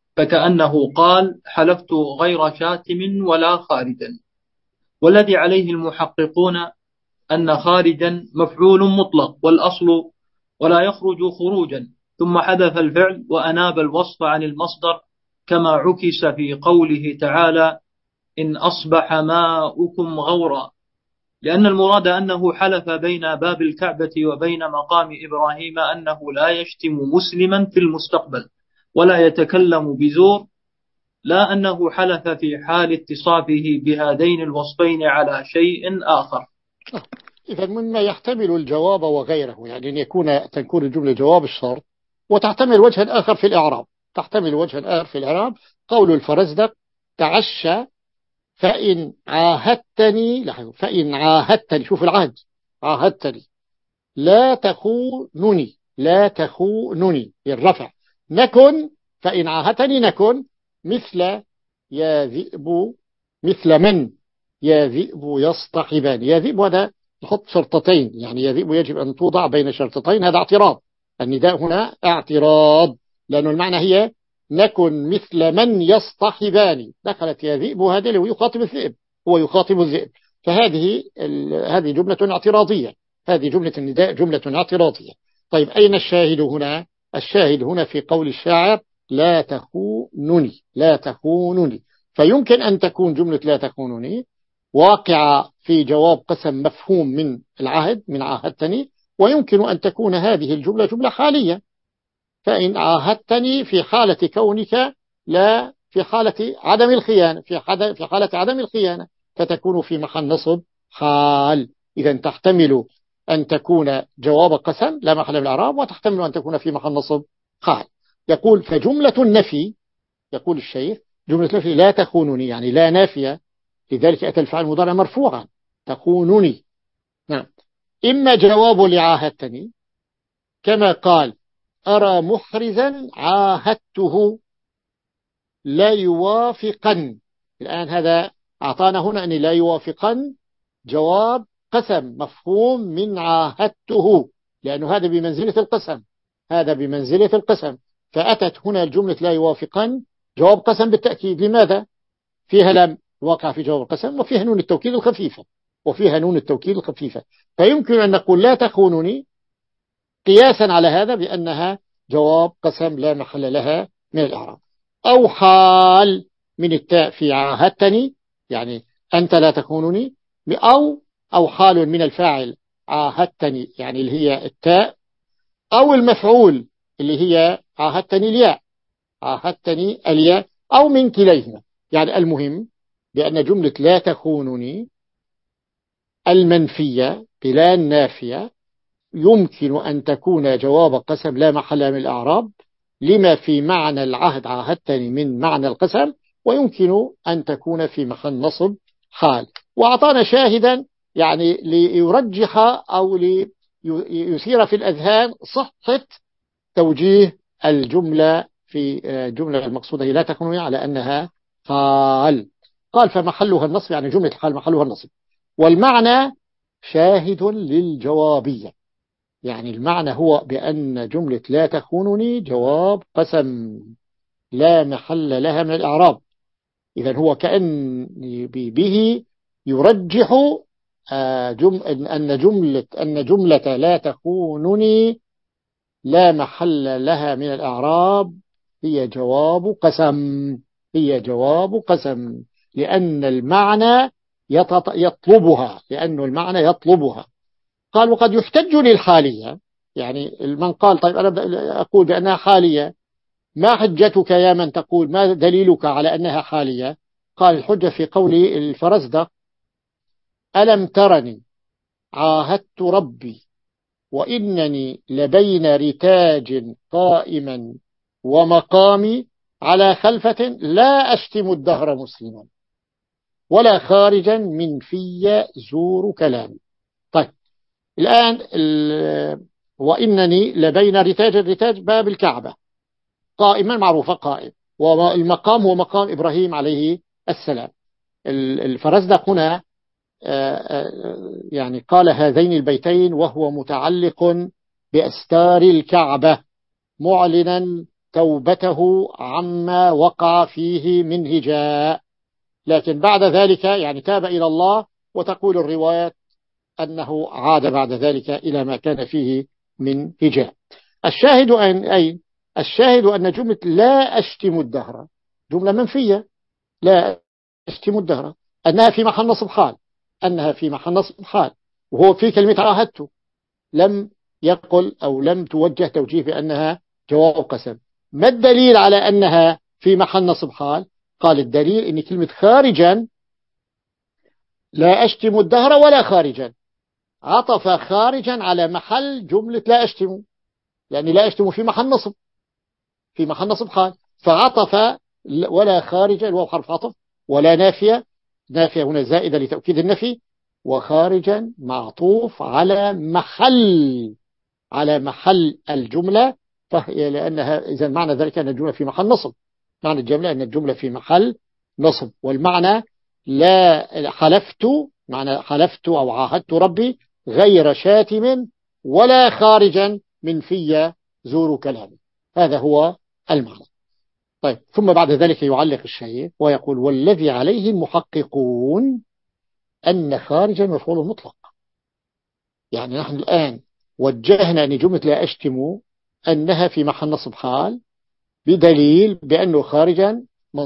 Speaker 2: فكأنه قال: حلفت غير شاتم ولا خارجا. والذي عليه المحققون أن خارجا مفعول مطلق والأصل ولا يخرج خروجا، ثم حذف الفعل وأناب الوصف عن المصدر، كما عكس في قوله تعالى: إن أصبح ماؤكم غورا، لأن المراد أنه حلف بين باب الكعبة وبين مقام إبراهيم أنه لا يشتم مسلما في المستقبل ولا يتكلم بزور، لا أنه حلف في حال اتصافه بهذين الوصفين على شيء آخر.
Speaker 1: إذا مما يحتمل الجواب وغيره، يعني أن يكون تكون الجملة جواب الشرط وتحتمل وجها آخر في الإعراب. تحتمل وجها آخر في الإعراب قول الفرزدق: تعش فإن عاهدتني، فإن عاهدتني، شوف العهد، عاهدتني لا تخونني، لا تخونني الرفع، نكن فإن عاهدتني نكن مثل يا ذئب، مثل من يا ذئب يصطحبان. يا ذئب هذا نحط شرطتين، يعني يا ذئب يجب أن توضع بين شرطتين، هذا اعتراض. النداء هنا اعتراض لأنه المعنى هي نكن مثل من يصطحبان. دخلت يا ذئب هذا اللي يخاطب الذئب، هو يخاطب الذئب، فهذه هذه جملة اعتراضية. هذه جملة النداء جملة اعتراضية. طيب أين الشاهد هنا؟ الشاهد هنا في قول الشاعر: لا تخونني، لا تخونني. فيمكن أن تكون جملة لا تخونني واقعة في جواب قسم مفهوم من العهد، من عاهدتني، ويمكن أن تكون هذه الجملة جملة حالية، فإن عاهدتني في حالة كونك لا في حالة عدم الخيانة، في في حالة عدم الخيانة، فتكون في محل نصب حال. إذا تحتمل أن تكون جواب قسم لا محل من الإعراب، وتحتمل أن تكون في محل نصب حال. يقول: فجملة النفي، يقول الشيخ جملة النفي لا تخونني يعني لا نافية، لذلك أتى الفعل المضارع مرفوعا تخونني. نعم. إما جواب لعاهدتني كما قال: أرى محرزا عاهدته لا يوافقا. الآن هذا أعطانا هنا أن لا يوافقا جواب قسم مفهوم من عاهدته، لأنه هذا بمنزلة القسم، هذا بمنزلة القسم. فأتت هنا الجملة لا يوافقا جواب قسم بالتأكيد. لماذا؟ فيها لم واقع في جواب القسم، وفيها نون التوكيد الخفيفة، وفيها نون التوكيد الخفيفة. فيمكن أن نقول لا تخونني قياسا على هذا بأنها جواب قسم لا محل لها من الإعراب. أو حال من التاء في عاهدتني، يعني أنت لا تخونني، أو أو حال من الفاعل عاهدتني يعني اللي هي التاء، أو المفعول اللي هي عاهدتني الياء، عاهدتني الياء، أو من كليهما. يعني المهم بأن جملة لا تخونني المنفية بلا النافية يمكن أن تكون جواب قسم لا محل من الأعراب، لما في معنى العهد عاهدتني من معنى القسم، ويمكن أن تكون في محل نصب حال. وأعطانا شاهدا يعني ليرجح أو ليثير في الأذهان صحة توجيه الجملة في جملة المقصودة لا تكون على أنها قال. قال فمحلها النصب، يعني جملة الحال محلها النصب، والمعنى شاهد للجوابية. يعني المعنى هو بأن جملة لا تخونني جواب قسم لا محل لها من الإعراب. إذن هو كأن به يرجح أن جملة أن جملة لا تخونني لا محل لها من الأعراب هي جواب قسم، هي جواب قسم، لأن المعنى يطلبها، لأن المعنى يطلبها. قال وقد يحتج للحالية، يعني من قال طيب أنا أقول بأنها حالية، ما حجتك يا من تقول، ما دليلك على أنها حالية؟ قال الحجة في قول الفرزدق ألم ترني عاهدت ربي وإنني لبين رتاج قائما ومقامي على خلفة لا أشتم الدهر مسلما ولا خارجا من في زور كلامي. طيب الآن وإنني لبين رتاج، الرتاج باب الكعبة، قائما معروفة قائم، والمقام هو مقام إبراهيم عليه السلام. الفرزدق هنا يعني قال هذين البيتين وهو متعلق بأستار الكعبة معلنا توبته عما وقع فيه من هجاء، لكن بعد ذلك يعني تاب إلى الله، وتقول الروايات أنه عاد بعد ذلك إلى ما كان فيه من هجاء. الشاهد أن أي الشاهد أن جملة لا أشتم الدهر جملة منفية، لا أشتم الدهر أنها في محل نصب حال، أنها في محل نصب حال، وهو في كلمة عاهدت لم يقل أو لم توجه توجيه بأنها جواب قسم. ما الدليل على أنها في محل نصب حال؟ قال الدليل إن كلمة خارجا لا أشتم الدهر ولا خارجا، عطف خارجا على محل جملة لا أشتم، يعني لا أشتم في محل نصب، في محل نصب حال، فعطف ولا خارجا الواو حرف عطف، ولا نافية، نافية هنا زائدة لتأكيد النفي، وخارجا معطوف على محل على محل الجملة، فهي لأنها إذا معنى ذلك أن الجملة في محل نصب، معنى الجملة أن الجملة في محل نصب. والمعنى لا حلفت، معنى حلفت أو عاهدت ربي غير شاتم ولا خارجا من في زور كلامي، هذا هو المعنى. طيب ثم بعد ذلك يعلق الشيء ويقول والذي عليه المحققون أن خارجا مفعول مطلق. يعني نحن الآن وجهنا أن جملة لا أشتم أنها في محل نصب حال بدليل بأنه خارجا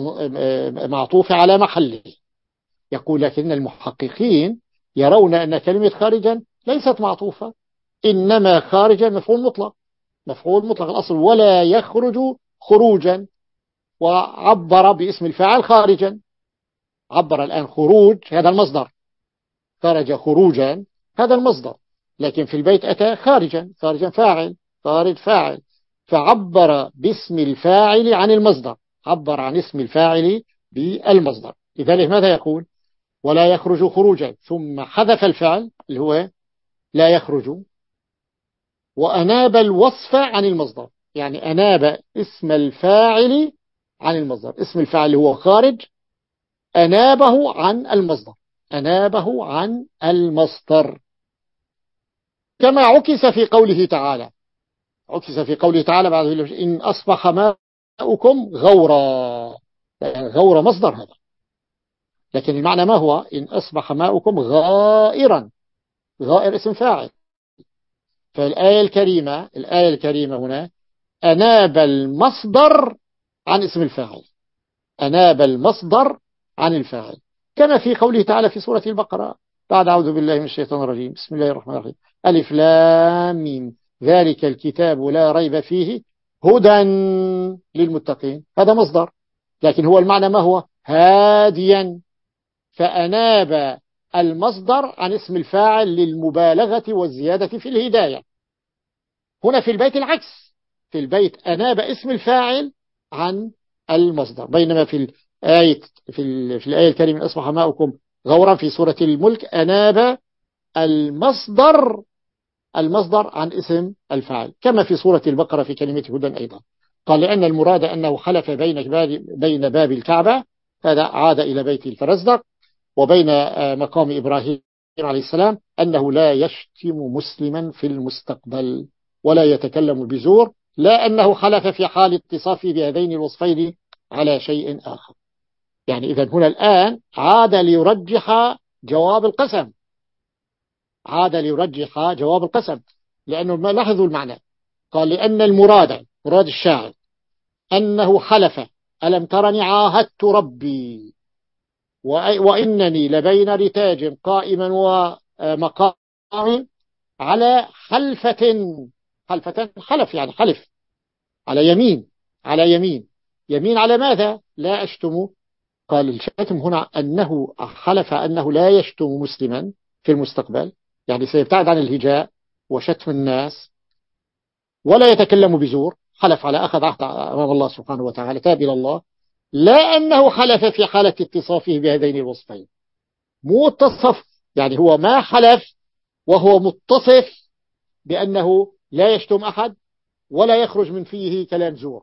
Speaker 1: معطوف على محله. يقول لكن المحققين يرون أن كلمة خارجا ليست معطوفة، إنما خارجا مفعول مطلق، مفعول مطلق الأصل، ولا يخرج خروجا، وعبر باسم الفاعل خارجا، عبر الآن خروج هذا المصدر، خرج خروجا هذا المصدر، لكن في البيت أتى خارجا، خارجا فاعل، خارج فاعل، فعبر باسم الفاعل عن المصدر، عبر عن اسم الفاعل بالمصدر. لذلك ماذا يقول؟ ولا يخرج خروجا، ثم حذف الفعل اللي هو لا يخرج، وأناب الوصف عن المصدر، يعني أناب اسم الفاعل عن المصدر، اسم الفاعل هو خارج، أنابه عن المصدر، أنابه عن المصدر، كما عكس في قوله تعالى، عكس في قوله تعالى بعد إن أصبح ماؤكم غورا، غورا مصدر هذا، لكن المعنى ما هو؟ إن أصبح ماؤكم غائرا، غائر اسم فاعل. فالآية الكريمة الآية الكريمة هنا أناب المصدر عن اسم الفاعل، أناب المصدر عن الفاعل، كما في قوله تعالى في سورة البقرة بعد أعوذ بالله من الشيطان الرجيم بسم الله الرحمن الرحيم ألف لام ميم ذلك الكتاب لا ريب فيه هدى للمتقين، هذا مصدر، لكن هو المعنى ما هو؟ هاديا. فأناب المصدر عن اسم الفاعل للمبالغة والزيادة في الهداية. هنا في البيت العكس، في البيت أناب اسم الفاعل عن المصدر، بينما في الآية في, ال... في الآية الكريمة أصبح ماؤكم غورا في سورة الملك أناب المصدر المصدر عن اسم الفاعل، كما في سورة البقرة في كلمة هدى أيضا. قال لأن المراد أنه خلف بين باب, بين باب الكعبة، هذا عاد إلى بيت الفرزدق، وبين مقام إبراهيم عليه السلام، أنه لا يشتم مسلما في المستقبل ولا يتكلم بزور، لا أنه خلف في حال اتصافه بهذين الوصفين على شيء آخر. يعني إذا هنا الآن عاد ليرجح جواب القسم، عاد ليرجح جواب القسم، لأنه ما لاحظوا المعنى. قال لأن المراد مراد الشاعر أنه حلف ألم ترني عاهدت ربي وإنني لبين رتاج قائما ومقام على حلفة، حلفة حلف يعني حلف على يمين، على يمين، يمين على ماذا؟ لا أشتم. قال الشاتم هنا أنه حلف أنه لا يشتم مسلما في المستقبل، يعني سيبتعد عن الهجاء وشتم الناس ولا يتكلم بزور، حلف على أخذ عهد أمام الله سبحانه وتعالى، تاب إلى الله، لا أنه حلف في حالة اتصافه بهذين الوصفين. مو اتصف، يعني هو ما حلف وهو متصف بأنه لا يشتم أحد ولا يخرج من فيه كلام زور.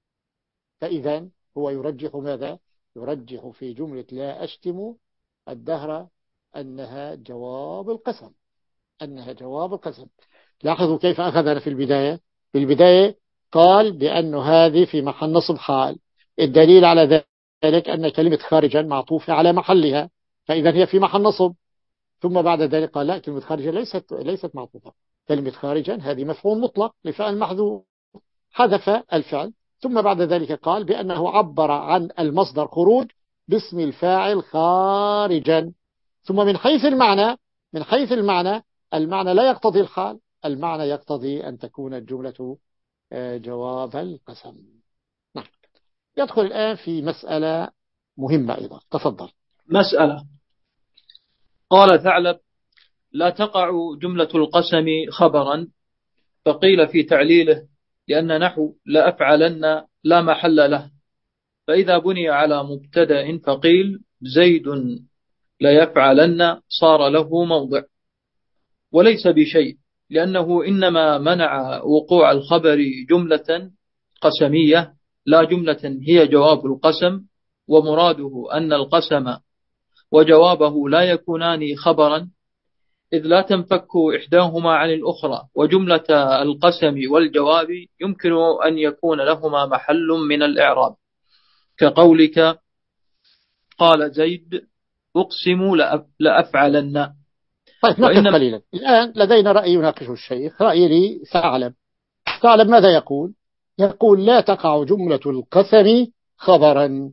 Speaker 1: فإذا هو يرجح ماذا؟ يرجح في جملة لا أشتم الدهر أنها جواب القسم، أنها جواب القسم. لاحظوا كيف أخذنا في البداية، في البداية قال بأن هذه في محل نصب حال، الدليل على ذلك أن كلمة خارجا معطوفة على محلها، فإذا هي في محل نصب. ثم بعد ذلك قال لا، كلمة خارجا ليست ليست معطوفة، كلمة خارجا هذه مفعول مطلق لفعل محذوف، حذف الفعل. ثم بعد ذلك قال بأنه عبر عن المصدر خروج باسم الفاعل خارجا. ثم من حيث المعنى، من حيث المعنى المعنى لا يقتضي الحال، المعنى يقتضي أن تكون الجملة جواب القسم. نعم. يدخل الآن في مسألة مهمة أيضا، تفضل.
Speaker 2: مسألة. قال ثعلب: لا تقع جملة القسم خبرا، فقيل في تعليله: لأن نحو لا أفعلن لا محل له، فإذا بني على مبتدأ فقيل زيد لا يفعلن صار له موضع، وليس بشيء، لأنه إنما منع وقوع الخبر جملة قسمية لا جملة هي جواب القسم، ومراده أن القسم وجوابه لا يكونان خبرا، إذ لا تنفك إحداهما عن الأخرى، وجملة القسم والجواب يمكن أن يكون لهما محل من الإعراب، كقولك قال زيد أقسم لأفعلن.
Speaker 1: طيب نقف قليلا، الآن لدينا رأي يناقشه الشيخ، رأي لي ثعلب. ثعلب ماذا يقول؟ يقول لا تقع جملة القسم خبرا.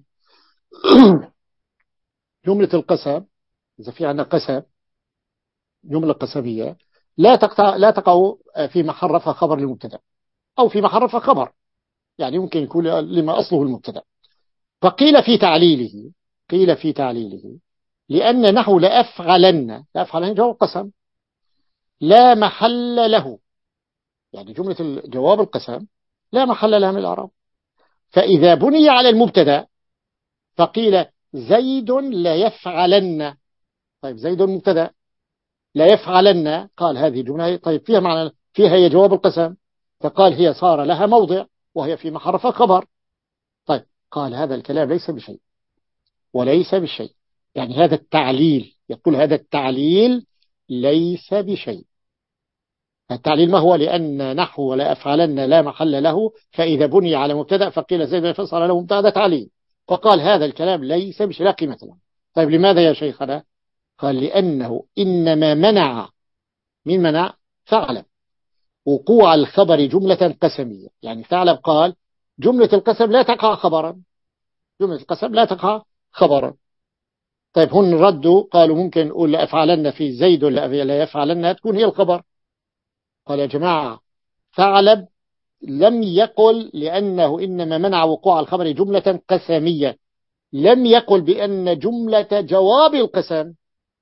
Speaker 1: جملة القسم إذا في عندنا قسم جملة قسمية لا تقع لا تقع في محل رفع خبر للمبتدا، أو في محل رفع خبر، يعني يمكن يكون لما أصله المبتدا. فقيل في تعليله، قيل في تعليله لأن نحو لأفعلن، لأفعلن جواب قسم لا محل له، يعني جملة جواب القسم لا محل لها من الأعراب. فإذا بني على المبتدا فقيل زيد لا يفعلن، طيب زيد مبتدا لا يفعلن، قال هذه جملة طيب فيها معنى، فيها هي جواب القسم، فقال هي صار لها موضع وهي في محل رفع خبر. طيب قال هذا الكلام ليس بشيء، وليس بشيء، يعني هذا التعليل، يقول هذا التعليل ليس بشيء. التعليل ما هو؟ لأن نحو لا أفعلن لا محل له، فإذا بني على مبتدأ فقيل زيد فصل له مبتدأ، تعليل. وقال هذا الكلام ليس بشيء، لا قيمة له. طيب لماذا يا شيخنا؟ قال لأنه إنما منع، من منع؟ ثعلب، وقوع الخبر جملة قسمية. يعني ثعلب قال جملة القسم لا تقع خبرا، جملة القسم لا تقع خبرا. طيب هن ردوا قالوا ممكن نقول لأفعلن في زيد ولا لا يفعلن تكون هي الخبر. قال يا جماعة ثعلب لم يقل لأنه إنما منع وقوع الخبر جملة قسمية، لم يقل بأن جملة جواب القسم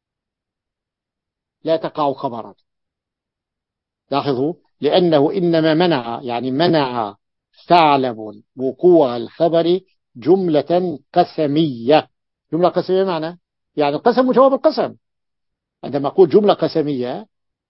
Speaker 1: لا تقع خبرا. لاحظوا، لأنه إنما منع، يعني منع ثعلب وقوع الخبر جملة قسمية. جملة قسمية معنى يعني القسم وجواب القسم. عندما أقول جملة قسمية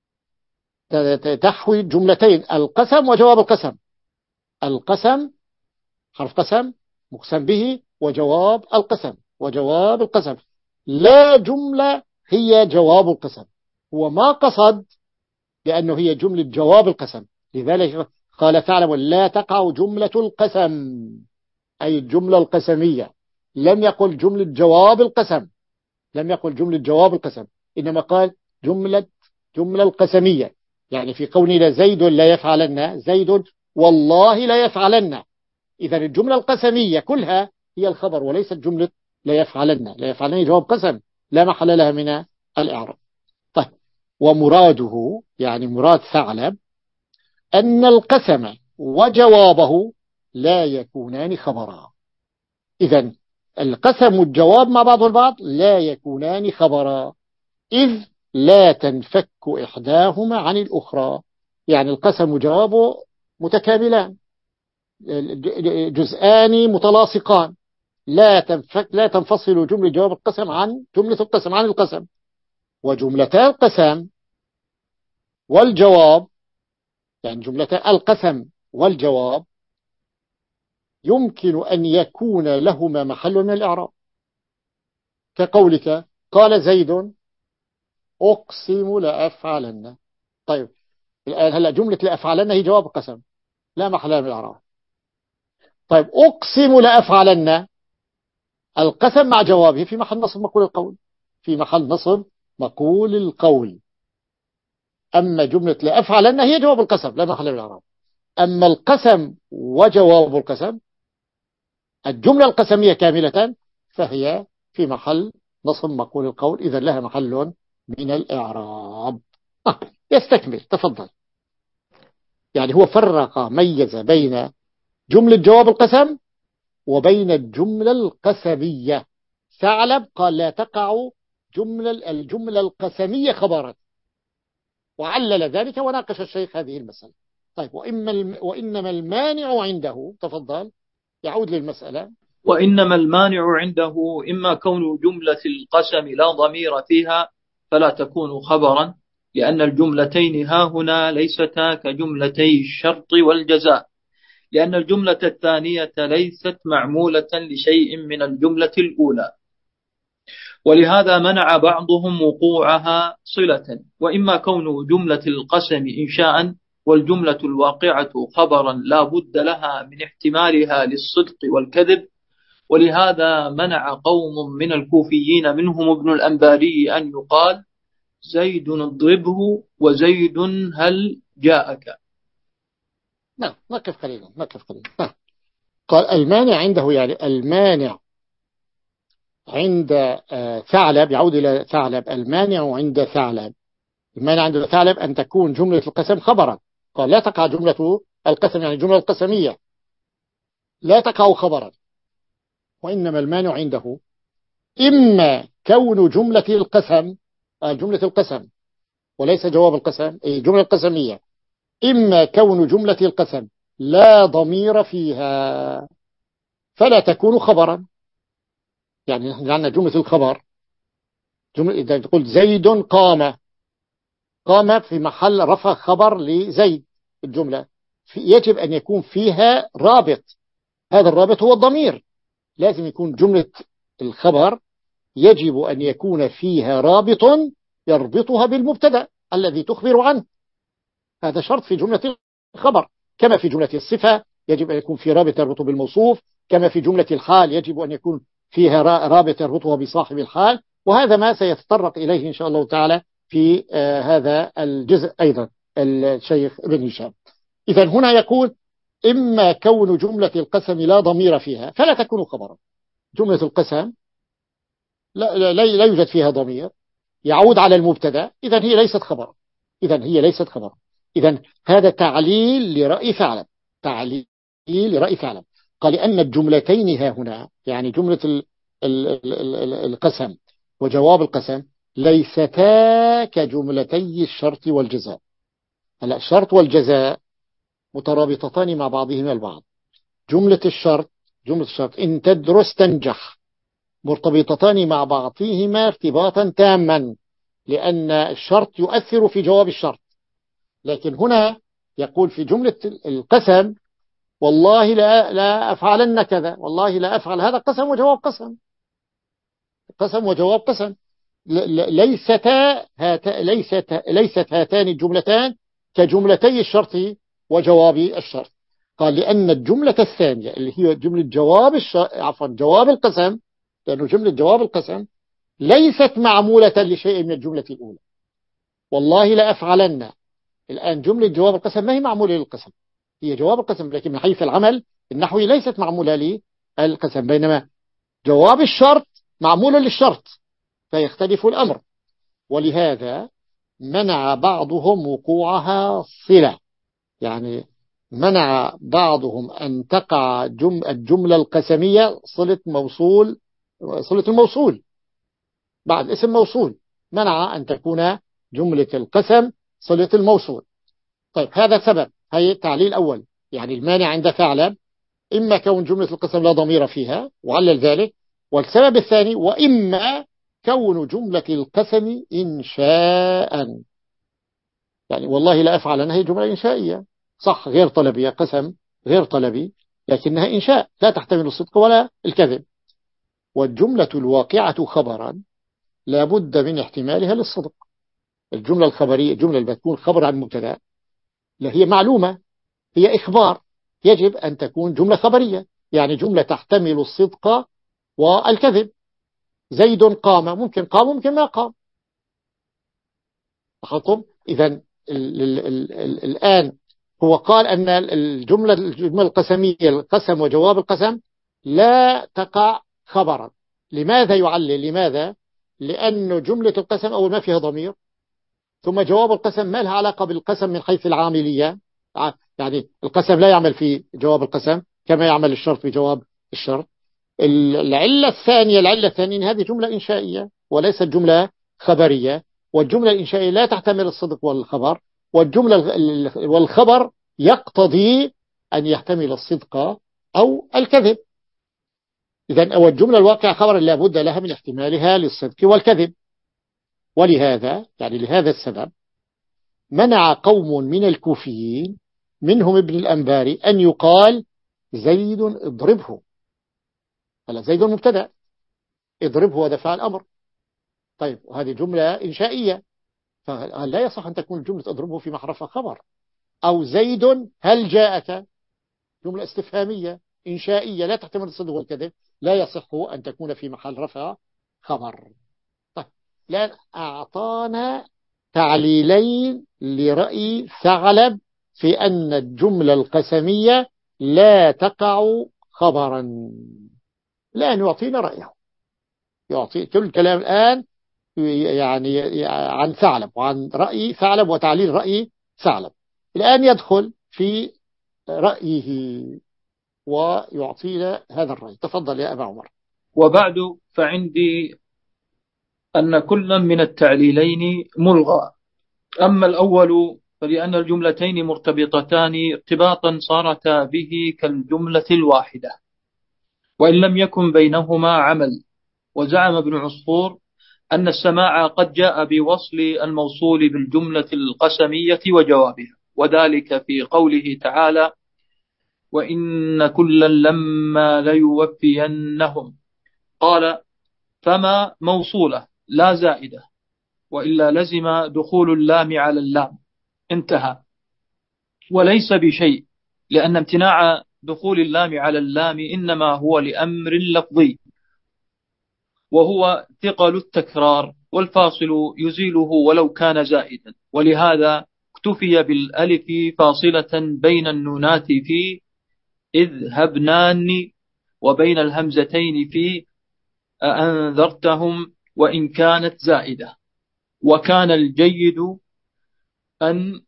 Speaker 1: تحوي جملتين، القسم وجواب القسم. القسم حرف قسم مقسم به، وجواب القسم وجواب القسم، لا جملة هي جواب القسم. هو ما قصد لأنه هي جملة جواب القسم، لذلك قال ثعلب لا تقع جملة القسم أي الجملة القسمية. لم يقل جملة جواب القسم، لم يقل جملة جواب القسم، إنما قال جملة جملة القسمية. يعني في قولنا زيد لا يفعلن، زيد والله لا يفعلن، إذا الجملة القسمية كلها هي الخبر وليست جملة لا يفعلن. لا يفعلن جواب قسم لا محل لها من الإعراب. طيب ومراده يعني مراد ثعلب أن القسم وجوابه لا يكونان خبرا. إذن القسم والجواب مع بعض البعض لا يكونان خبرا، إذ لا تنفك إحداهما عن الأخرى. يعني القسم وجوابه متكاملان، جزءان متلاصقان، لا تنفك لا تنفصل جملة جواب القسم عن جملة القسم عن القسم. وجملتا القسم والجواب، يعني جملتا القسم والجواب يمكن أن يكون لهما محل من الإعراب، كقولك قال زيد أقسم لأفعلن. طيب الآن هلا جملة لأفعلن هي جواب القسم لا محل من الإعراب. طيب أقسم لأفعلن القسم مع جوابه في محل نصب مقول القول، في محل نصب مقول القول. أما جملة لأفعلن هي جواب القسم لا محل من الإعراب. أما القسم وجواب القسم الجملة القسمية كاملة فهي في محل نصب مقول القول، إذا لها محل من الإعراب. آه يستكمل تفضل. يعني هو فرق ميز بين جملة جواب القسم وبين الجملة القسمية. ثعلب قال لا تقع جملة الجملة القسمية خبرا، وعلل ذلك وناقش الشيخ هذه المسألة. طيب وإما الم... وإنما المانع عنده، تفضل يعود للمسألة.
Speaker 2: وإنما المانع عنده إما كون جملة القسم لا ضمير فيها فلا تكون خبرا، لأن الجملتين هاهنا ليستا كجملتي الشرط والجزاء، لأن الجملة الثانية ليست معمولة لشيء من الجملة الأولى، ولهذا منع بعضهم وقوعها صلة. وإما كون جملة القسم إنشاء والجملة الواقعة خبرا لا بد لها من احتمالها للصدق والكذب، ولهذا منع قوم من الكوفيين منهم ابن الأنباري أن يقال زيد اضربه وزيد هل جاءك.
Speaker 1: نعم نقف قليلا نقف قليلا. نعم. قال المانع عنده، يعني المانع عند ثعلب، يعود إلى ثعلب. المانع عند ثعلب، المانع عند ثعلب أن تكون جملة القسم خبرا. قال لا تقع جملة القسم يعني الجملة القسمية لا تقع خبرا. وإنما المانع عنده إما كون جملة القسم، جملة القسم وليس جواب القسم، أي جملة القسمية، إما كون جملة القسم لا ضمير فيها فلا تكون خبرا. يعني نحن عندنا جملة الخبر، جملة إذا قلت زيد قام، قام في محل رفع خبر لزيد، الجملة يجب أن يكون فيها رابط، هذا الرابط هو الضمير. لازم يكون جملة الخبر يجب أن يكون فيها رابط يربطها بالمبتدأ الذي تخبر عنه، هذا شرط في جملة الخبر. كما في جملة الصفة يجب أن يكون في رابط يربطه بالموصوف، كما في جملة الحال يجب أن يكون فيها رابط يربطها بصاحب الحال، وهذا ما سيتطرق إليه إن شاء الله تعالى في آه هذا الجزء أيضا الشيخ ابن هشام. إذن هنا يقول إما كون جملة القسم لا ضمير فيها فلا تكون خبرا. جملة القسم لا, لا, لا يوجد فيها ضمير يعود على المبتدا، إذن هي ليست خبر. إذن هي ليست خبر. إذن هذا تعليل لرأي ثعلب، تعليل لرأي ثعلب. قال لأن الجملتين ها هنا، يعني جملة ال ال ال ال القسم وجواب القسم، ليستا كجملتي الشرط والجزاء. هلا الشرط والجزاء مترابطتان مع بعضهما البعض. جملة الشرط جملة الشرط إن تدرس تنجح، مرتبطتان مع بعضهما ارتباطا تاما، لأن الشرط يؤثر في جواب الشرط. لكن هنا يقول في جملة القسم والله لا, لا أفعلن كذا، والله لا أفعل، هذا قسم وجواب قسم، قسم وجواب قسم. ليستا هات ليست ليست هاتان الجملتان كجملتي الشرط وجواب الشرط. قال لأن الجملة الثانية اللي هي جملة جواب الشرط، عفوا جواب القسم، لأنه جملة جواب القسم ليست معمولة لشيء من الجملة الأولى. والله لا أفعلن، الآن جملة جواب القسم ما هي معمولة للقسم، هي جواب القسم، لكن من حيث العمل النحوي ليست معمولة للقسم، بينما جواب الشرط معمولة للشرط، فيختلف الأمر. ولهذا منع بعضهم وقوعها صلة، يعني منع بعضهم أن تقع جم الجملة القسمية صلة موصول، صلة الموصول بعد اسم موصول، منع أن تكون جملة القسم صلة الموصول. طيب هذا سبب، هي تعليل أول، يعني المانع عند ثعلب إما كون جملة القسم لا ضمير فيها وعلل ذلك، والسبب الثاني وإما كون جملة القسم إنشاء، يعني والله لا أفعل أنها هي جملة إنشائية صح، غير طلبية، قسم غير طلبي لكنها إنشاء لا تحتمل الصدق ولا الكذب. والجملة الواقعة خبرا لا بد من احتمالها للصدق. الجملة الخبرية، الجملة اللي بتكون خبر عن مبتدا هي معلومة، هي إخبار، يجب أن تكون جملة خبرية، يعني جملة تحتمل الصدق والكذب. زيد قام، ممكن قام ممكن ما قام، لاحظتم؟ إذن الآن هو قال أن الجملة الجملة القسمية القسم وجواب القسم لا تقع خبرا. لماذا يعلل؟ لماذا؟ لأن جملة القسم أول ما فيها ضمير، ثم جواب القسم ما لها علاقة بالقسم من حيث العاملية، يعني القسم لا يعمل في جواب القسم كما يعمل الشرط في جواب الشرط. العلة الثانية العلة الثانية إن هذه جملة إنشائية وليست جملة خبرية، والجملة الإنشائية لا تحتمل الصدق والخبر، والجملة والخبر يقتضي أن يحتمل الصدق أو الكذب. إذن أو الجملة الواقعة خبر لا بد لها من احتمالها للصدق والكذب. ولهذا يعني لهذا السبب منع قوم من الكوفيين منهم ابن الأنباري أن يقال زيد اضربه. هلا زيد مبتدأ، اضربه هذا فعل أمر، طيب وهذه جملة إنشائية، فلا يصح أن تكون جملة اضربه في محرفها خبر. أو زيد هل جاءك، جملة استفهامية إنشائية لا تحتمل الصدق والكذب، لا يصح أن تكون في محل رفع خبر. طيب الآن أعطانا تعليلين لرأي ثعلب في أن الجملة القسمية لا تقع خبرا. الآن يعطينا رأيه، يعطي كل الكلام الآن يعني عن ثعلب وعن رأي ثعلب وتعليل رأي ثعلب. الآن يدخل في رأيه ويعطينا هذا الرأي. تفضل يا أبا عمر.
Speaker 2: وبعد فعندي أن كل من التعليلين ملغى. أما الأول فلأن الجملتين مرتبطتان ارتباطا صارتا به كالجملة الواحدة وإن لم يكن بينهما عمل. وزعم ابن عصفور أن السماع قد جاء بوصل الموصول بالجملة القسمية وجوابها، وذلك في قوله تعالى وإن كلا لما ليوفينهم. قال فما موصولة لا زائدة، وإلا لزم دخول اللام على اللام، انتهى. وليس بشيء، لأن امتناع دخول اللام على اللام إنما هو لأمر لفظي وهو ثقل التكرار، والفاصل يزيله ولو كان زائدا. ولهذا اكتفي بالألف فاصلة بين النونات في اذهبنان وبين الهمزتين في أأنذرتهم وإن كانت زائدة. وكان الجيد أن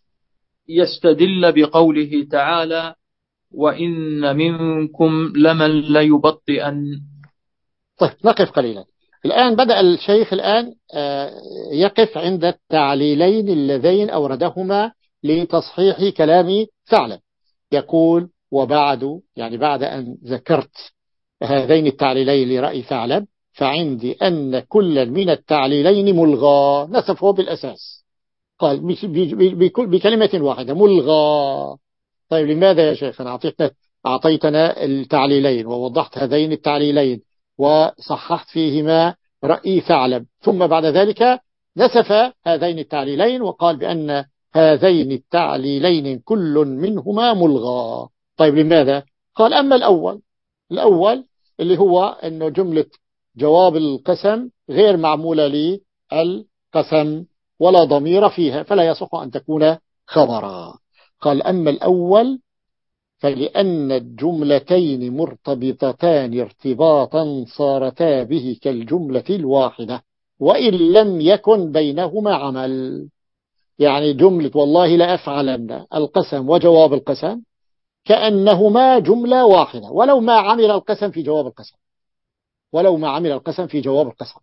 Speaker 2: يستدل بقوله تعالى وإن منكم لمن ليبطئن.
Speaker 1: طيب نقف قليلا. الآن بدأ الشيخ الآن يقف عند التعليلين اللذين أوردهما لتصحيح كلام ثعلب. يقول وبعد، يعني بعد أن ذكرت هذين التعليلين لرأي ثعلب، فعندي أن كل من التعليلين ملغى. نسفه بالأساس، قال بكلمة واحدة ملغى. طيب لماذا يا شيخ؟ أنا أعطيتنا أعطيتنا التعليلين ووضحت هذين التعليلين وصححت فيهما رأي ثعلب، ثم بعد ذلك نسف هذين التعليلين وقال بأن هذين التعليلين كل منهما ملغى. طيب لماذا؟ قال أما الأول الأول اللي هو أنه جملة جواب القسم غير معمولة للقسم ولا ضمير فيها، فلا يصح أن تكون خبرا. قال أما الأول فلأن الجملتين مرتبطتان ارتباطا صارتا به كالجملة الواحدة وإن لم يكن بينهما عمل. يعني جملة والله لا أفعلن القسم وجواب القسم كأنهما جملة واحدة، ولو ما عمل القسم في جواب القسم ولو ما عمل القسم في جواب القسم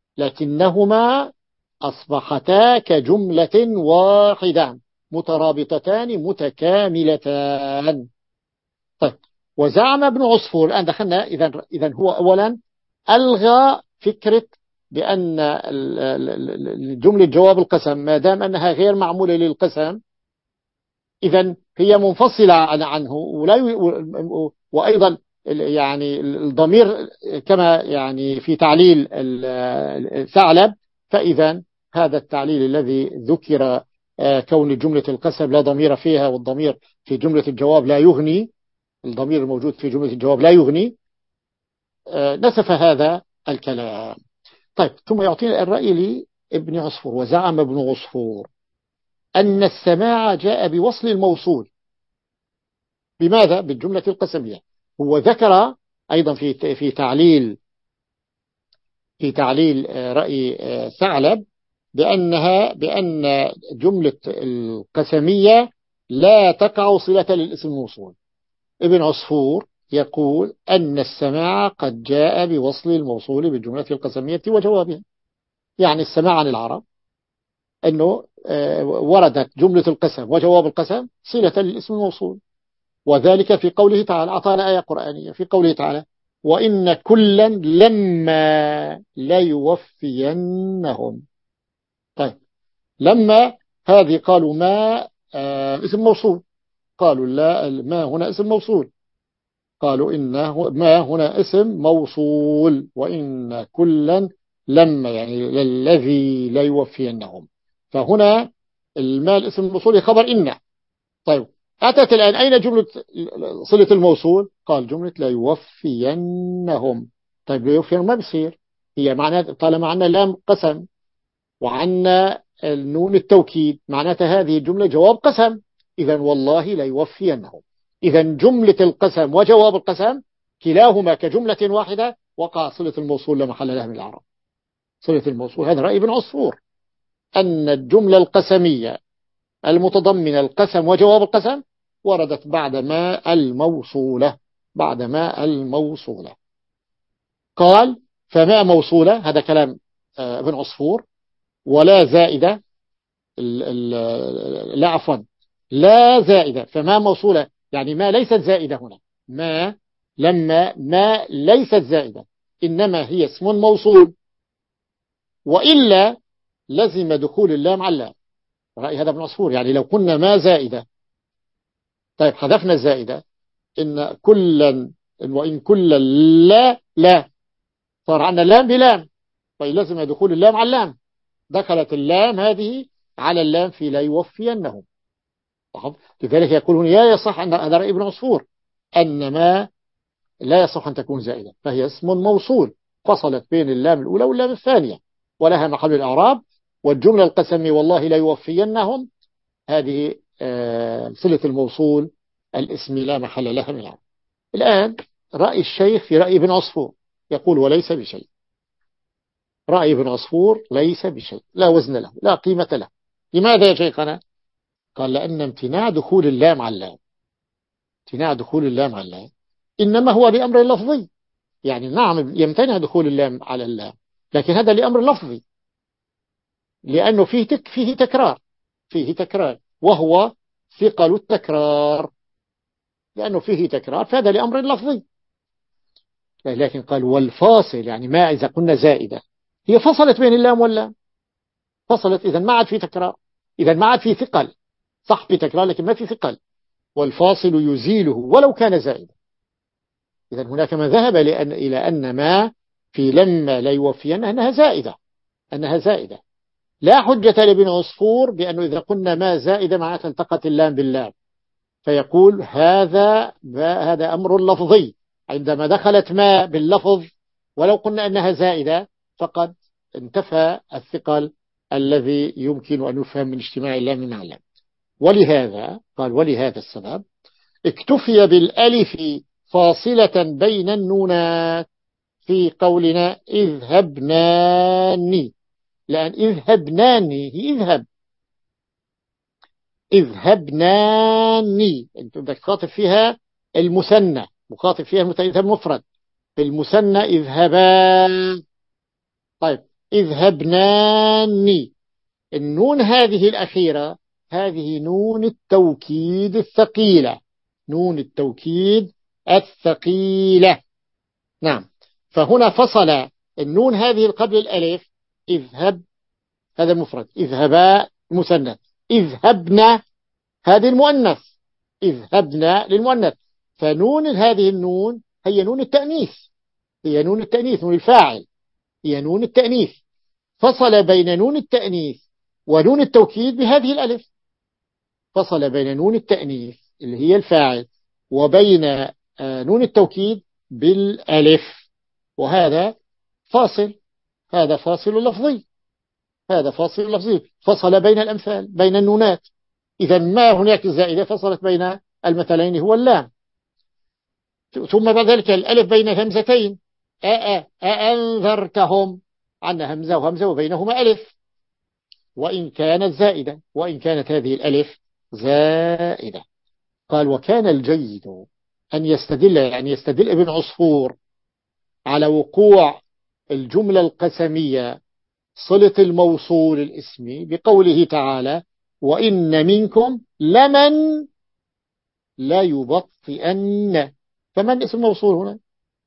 Speaker 1: لكنهما أصبحتا كجملة واحدة مترابطتان متكاملتان. طيب وزعم ابن عصفور، الآن دخلنا إذا إذا هو أولا ألغى فكرة بأن الجملة جواب القسم ما دام أنها غير معمولة للقسم إذا هي منفصلة عنه، ولا ي... وأيضا يعني الضمير كما يعني في تعليل الثعلب، فإذا هذا التعليل الذي ذكر كون جملة القسم لا ضمير فيها والضمير في جملة الجواب لا يغني، الضمير الموجود في جملة الجواب لا يغني، نسف هذا الكلام. طيب ثم يعطينا الرأي لابن عصفور. وزعم ابن عصفور أن السماع جاء بوصل الموصول. بماذا؟ بالجملة القسمية. هو ذكر أيضا في في تعليل في تعليل رأي ثعلب بأنها بأن جملة القسمية لا تقع صلة للاسم الموصول. ابن عصفور يقول أن السماع قد جاء بوصل الموصول بالجملة القسمية وجوابها. يعني السماع عن العرب أنه وردت جملة القسم وجواب القسم صلة للاسم الموصول، وذلك في قوله تعالى. أعطانا آية قرآنية في قوله تعالى وإن كلا لما لا يوفينهم. طيب لما هذه قالوا ما آه اسم موصول، قالوا لا ما هنا اسم موصول، قالوا إنه ما هنا اسم موصول، وإن كلا لما يعني الذي لا يوفينهم، فهنا المال اسم الموصول خبر إن. طيب أتت الآن أين جملة صلة الموصول؟ قال جملة لا يوفينهم. طيب لا يوفينهم ما بصير، هي معناه طالما عنا لام قسم وعنا النون التوكيد معناتها هذه الجملة جواب قسم، إذا والله لا يوفينهم. إذا جملة القسم وجواب القسم كلاهما كجملة واحدة وقع صلة الموصول لا محل لها من الإعراب. صلة الموصول هذا رأي ابن عصفور أن الجملة القسمية المتضمنة القسم وجواب القسم وردت بعد ما الموصولة بعد ما الموصولة. قال فما موصولة، هذا كلام ابن عصفور، ولا زائدة لا عفوا لا زائدة، فما موصولة يعني ما ليست زائدة هنا، ما لما ما ليست زائدة إنما هي اسم موصول، وإلا لزم دخول اللام على اللام. رأي هذا ابن عصفور، يعني لو كنا ما زائدة طيب حذفنا الزائدة إن كلا وإن كلا لا لا صار عندنا لام بلام، طيب لازم دخول اللام على اللام، دخلت اللام هذه على اللام في لا يوفينهم. لذلك يقولون يا يصح أن هذا رأي ابن عصفور أن ما لا يصح أن تكون زائدة، فهي اسم موصول فصلت بين اللام الأولى واللام الثانية ولها محل الإعراب، والجملة القسمي والله لا يوفينهم هذه صلة الموصول الاسم لا محل لها من الإعراب. الآن رأي الشيخ في رأي ابن عصفور يقول وليس بشيء. رأي ابن عصفور ليس بشيء، لا وزن له لا قيمة له. لماذا يا شيخنا؟ قال لأن امتناع دخول اللام على اللام، امتناع دخول اللام على اللام إنما هو لأمر لفظي. يعني نعم يمتنع دخول اللام على اللام، لكن هذا لأمر لفظي، لأنه فيه تك فيه تكرار، فيه تكرار وهو ثقل التكرار، لأنه فيه تكرار فهذا لأمر لفظي. لكن قال والفاصل، يعني ما إذا قلنا زائدة هي فصلت بين اللام واللام، فصلت، إذا ما عاد في تكرار، إذا ما عاد في ثقل، صح في تكرار لكن ما في ثقل، والفاصل يزيله ولو كان زائدا. إذا هناك من ذهب لأن إلى أن ما في لما لا يوفين أنها زائدة، أنها زائدة. لا حجة لابن عصفور بأنه إذا قلنا ما زائدة معناتها التقت اللام باللام، فيقول هذا هذا أمر لفظي، عندما دخلت ما باللفظ ولو قلنا أنها زائدة فقد انتفى الثقل الذي يمكن أن يفهم من اجتماع اللام مع اللام. ولهذا قال ولهذا السبب اكتفي بالألف فاصلة بين النونات في قولنا اذهبناني، لأن اذهبناني هي اذهب، اذهبناني انت بدك تخاطب فيها المثنى، مخاطب فيها المفرد، في المثنى اذهبان. طيب اذهبناني، النون هذه الأخيرة هذه نون التوكيد الثقيلة، نون التوكيد الثقيلة. نعم، فهنا فصل النون هذه قبل الألف، اذهب هذا المفرد، اذهبا مثنى، اذهبنا هذه المؤنث، اذهبنا للمؤنث، فنون هذه النون هي نون التأنيث، هي نون التأنيث، نون الفاعل هي نون التأنيث، فصل بين نون التأنيث ونون التوكيد بهذه الألف، فصل بين نون التأنيث اللي هي الفاعل وبين نون التوكيد بالألف، وهذا فاصل، هذا فاصل لفظي، هذا فاصل لفظي، فصل بين الأمثال بين النونات. إذا ما هناك زائدة فصلت بين المثلين هو اللام. ثم بعد ذلك الألف بين همزتين، أأ أأنذرتهم، عندنا همزة وهمزة وبينهما ألف، وإن كانت زائدة، وإن كانت هذه الألف زائدة. قال وكان الجيد أن يستدل، يعني يستدل ابن عصفور على وقوع الجملة القسمية صلة الموصول الاسمي بقوله تعالى وإن منكم لمن لا يبطئن، فمن اسم موصول هنا؟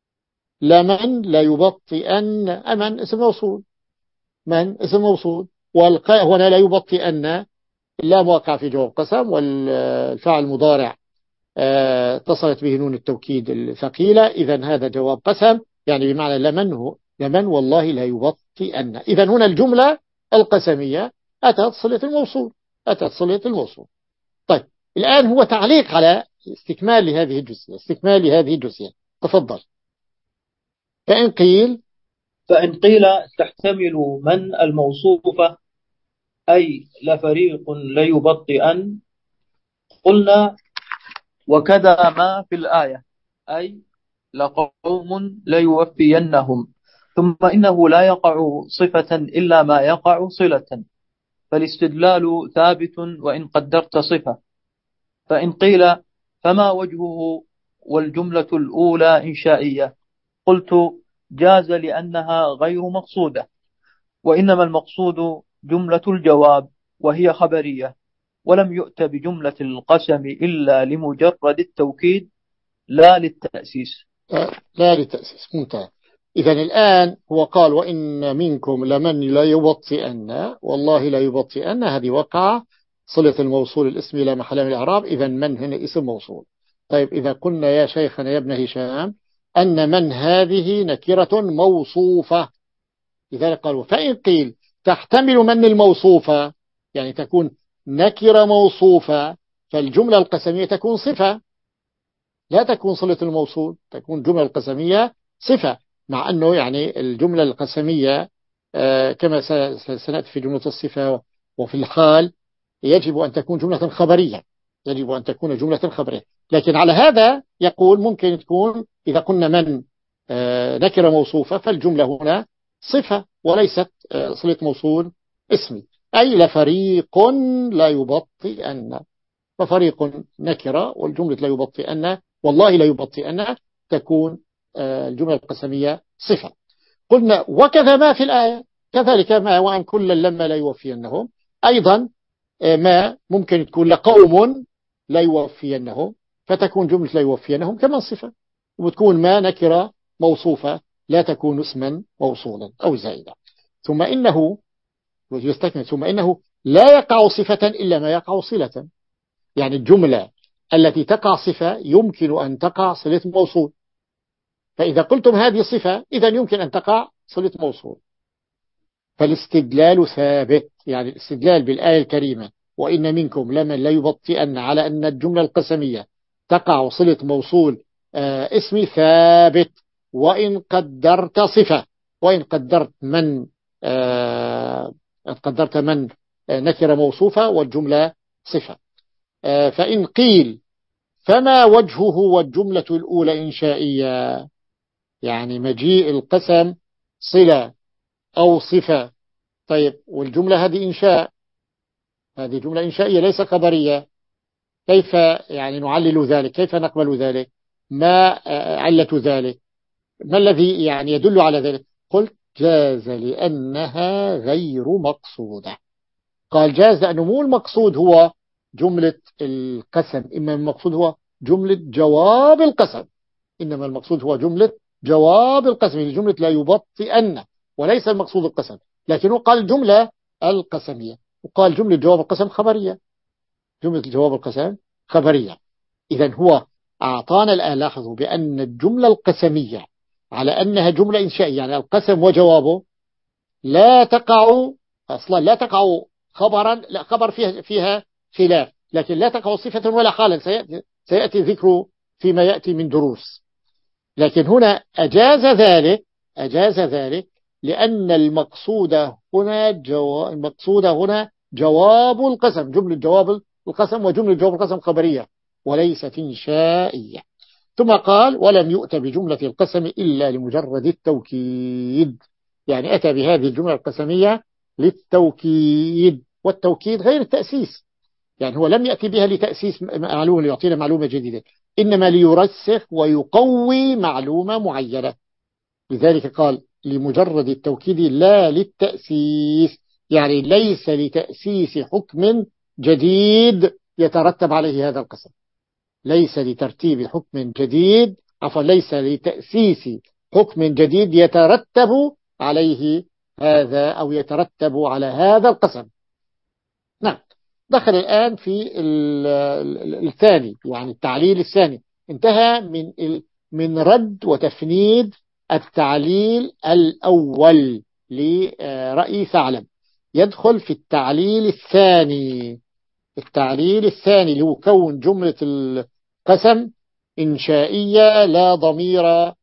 Speaker 1: لمن لا يبطئن، أمن اسم موصول، من اسم موصول، والقاء هنا لا يبطئن لا موقع في جواب قسم، والفعل المضارع اتصلت به نون التوكيد الثقيلة، إذن هذا جواب قسم، يعني بمعنى لمن هو لمن والله لا يبطئن. إذن هنا الجملة القسمية أتت صلة الموصول، أتت صلة الموصول. طيب الآن هو تعليق على استكمال لهذه الجزئية، استكمال لهذه الجزئية، تفضل. فإن قيل
Speaker 2: فإن قيل تحتمل من الموصوفة أي لفريق ليبطئن، قلنا وكذا ما في الآية أي لقوم ليوفينهم، ثم إنه لا يقع صفة إلا ما يقع صلة، فالاستدلال ثابت وإن قدرت صفة. فإن قيل فما وجهه والجملة الأولى إنشائية، قلت جاز لأنها غير مقصودة، وإنما المقصود جملة الجواب وهي خبرية، ولم يؤت بجملة القسم إلا لمجرد التوكيد لا للتأسيس.
Speaker 1: لا للتأسيس، ممتاز. إذن الآن هو قال وإن منكم لمن لا يبطئن، والله لا يبطئن، هذه وقع صلة الموصول الاسم لا محل من الإعراب، إذن من هنا اسم موصول. طيب إذا قلنا يا شيخنا يا ابن هشام أن من هذه نكرة موصوفة، لذلك قالوا فإن قيل تحتمل من الموصوفة، يعني تكون نكرة موصوفة، فالجملة القسمية تكون صفة، لا تكون صلة الموصول، تكون جملة القسمية صفة، مع أنه يعني الجملة القسمية آه كما سنأتي في جملة الصفة وفي الحال يجب أن تكون جملة خبرية، يجب أن تكون جملة خبرية. لكن على هذا يقول ممكن تكون إذا قلنا من نكرة موصوفة، فالجملة هنا صفة وليست صلة موصول اسمي. أي لفريق لا يبطئن، ففريق نكرة والجملة لا يبطئن والله لا يبطئن تكون الجملة القسمية صفة. قلنا وكذا ما في الآية كذلك ما وأن كل لما لا يوفينهم، أيضا ما ممكن تكون لقوم لا يوفينهم فتكون جملة لا يوفينهم كمان صفة، وتكون ما نكرة موصوفة لا تكون اسما موصولا أو زائدا. ثم إنه يستكمل ثم إنه لا يقع صفة إلا ما يقع صلة، يعني الجملة التي تقع صفة يمكن أن تقع صلة موصول، فإذا قلتم هذه صفة إذا يمكن أن تقع صلة موصول. فالاستدلال ثابت، يعني الاستدلال بالآية الكريمة وإن منكم لمن لا يبطئن على أن الجملة القسمية تقع صلة موصول آه اسمي ثابت، وإن قدرت صفة، وإن قدرت من آه قدرت من آه نكرة موصوفة والجملة صفة. آه فإن قيل فما وجهه والجملة الأولى إنشائية، يعني مجيء القسم صلة أو صفة، طيب والجملة هذه إنشاء، هذه جملة إنشائية ليس خبرية، كيف يعني نعلل ذلك؟ كيف نقبل ذلك؟ ما علة ذلك؟ ما الذي يعني يدل على ذلك؟ قلت جاز لأنها غير مقصودة. قال جاز لأنه مو المقصود هو جملة القسم، إما المقصود هو جملة جواب القسم، إنما المقصود هو جملة جواب القسم، جملة لا يبطئن، وليس المقصود القسم. لكنه قال جملة القسمية، وقال جملة جواب القسم خبرية، جملة جواب القسم خبرية. إذن هو أعطانا الآن، لاحظوا بأن الجملة القسمية على أنها جملة إنشائية، يعني القسم وجوابه لا تقع أصلا، لا تقع خبرا، لا خبر فيها فيها خلاف، لكن لا تقع صفة ولا حالا، سيأتي, سيأتي ذكره فيما يأتي من دروس. لكن هنا أجاز ذلك، أجاز ذلك لأن المقصود هنا جو... المقصود هنا جواب القسم، جملة جواب القسم، وجملة جواب القسم خبرية وليست إنشائية. ثم قال ولم يؤت بجملة القسم إلا لمجرد التوكيد، يعني أتى بهذه الجملة القسمية للتوكيد، والتوكيد غير التأسيس، يعني هو لم يأتي بها لتأسيس معلومة ليعطينا معلومة جديدة، إنما ليرسخ ويقوي معلومة معينة. لذلك قال لمجرد التوكيد لا للتأسيس، يعني ليس لتأسيس حكم جديد يترتب عليه هذا القسم، ليس لترتيب حكم جديد، عفوا ليس لتأسيس حكم جديد يترتب عليه هذا أو يترتب على هذا القسم. نعم، دخل الآن في الثاني، يعني التعليل الثاني، انتهى من من رد وتفنيد التعليل الأول لرأي ثعلب، يدخل في التعليل الثاني. التعليل الثاني اللي هو كون جملة القسم إنشائية لا ضمير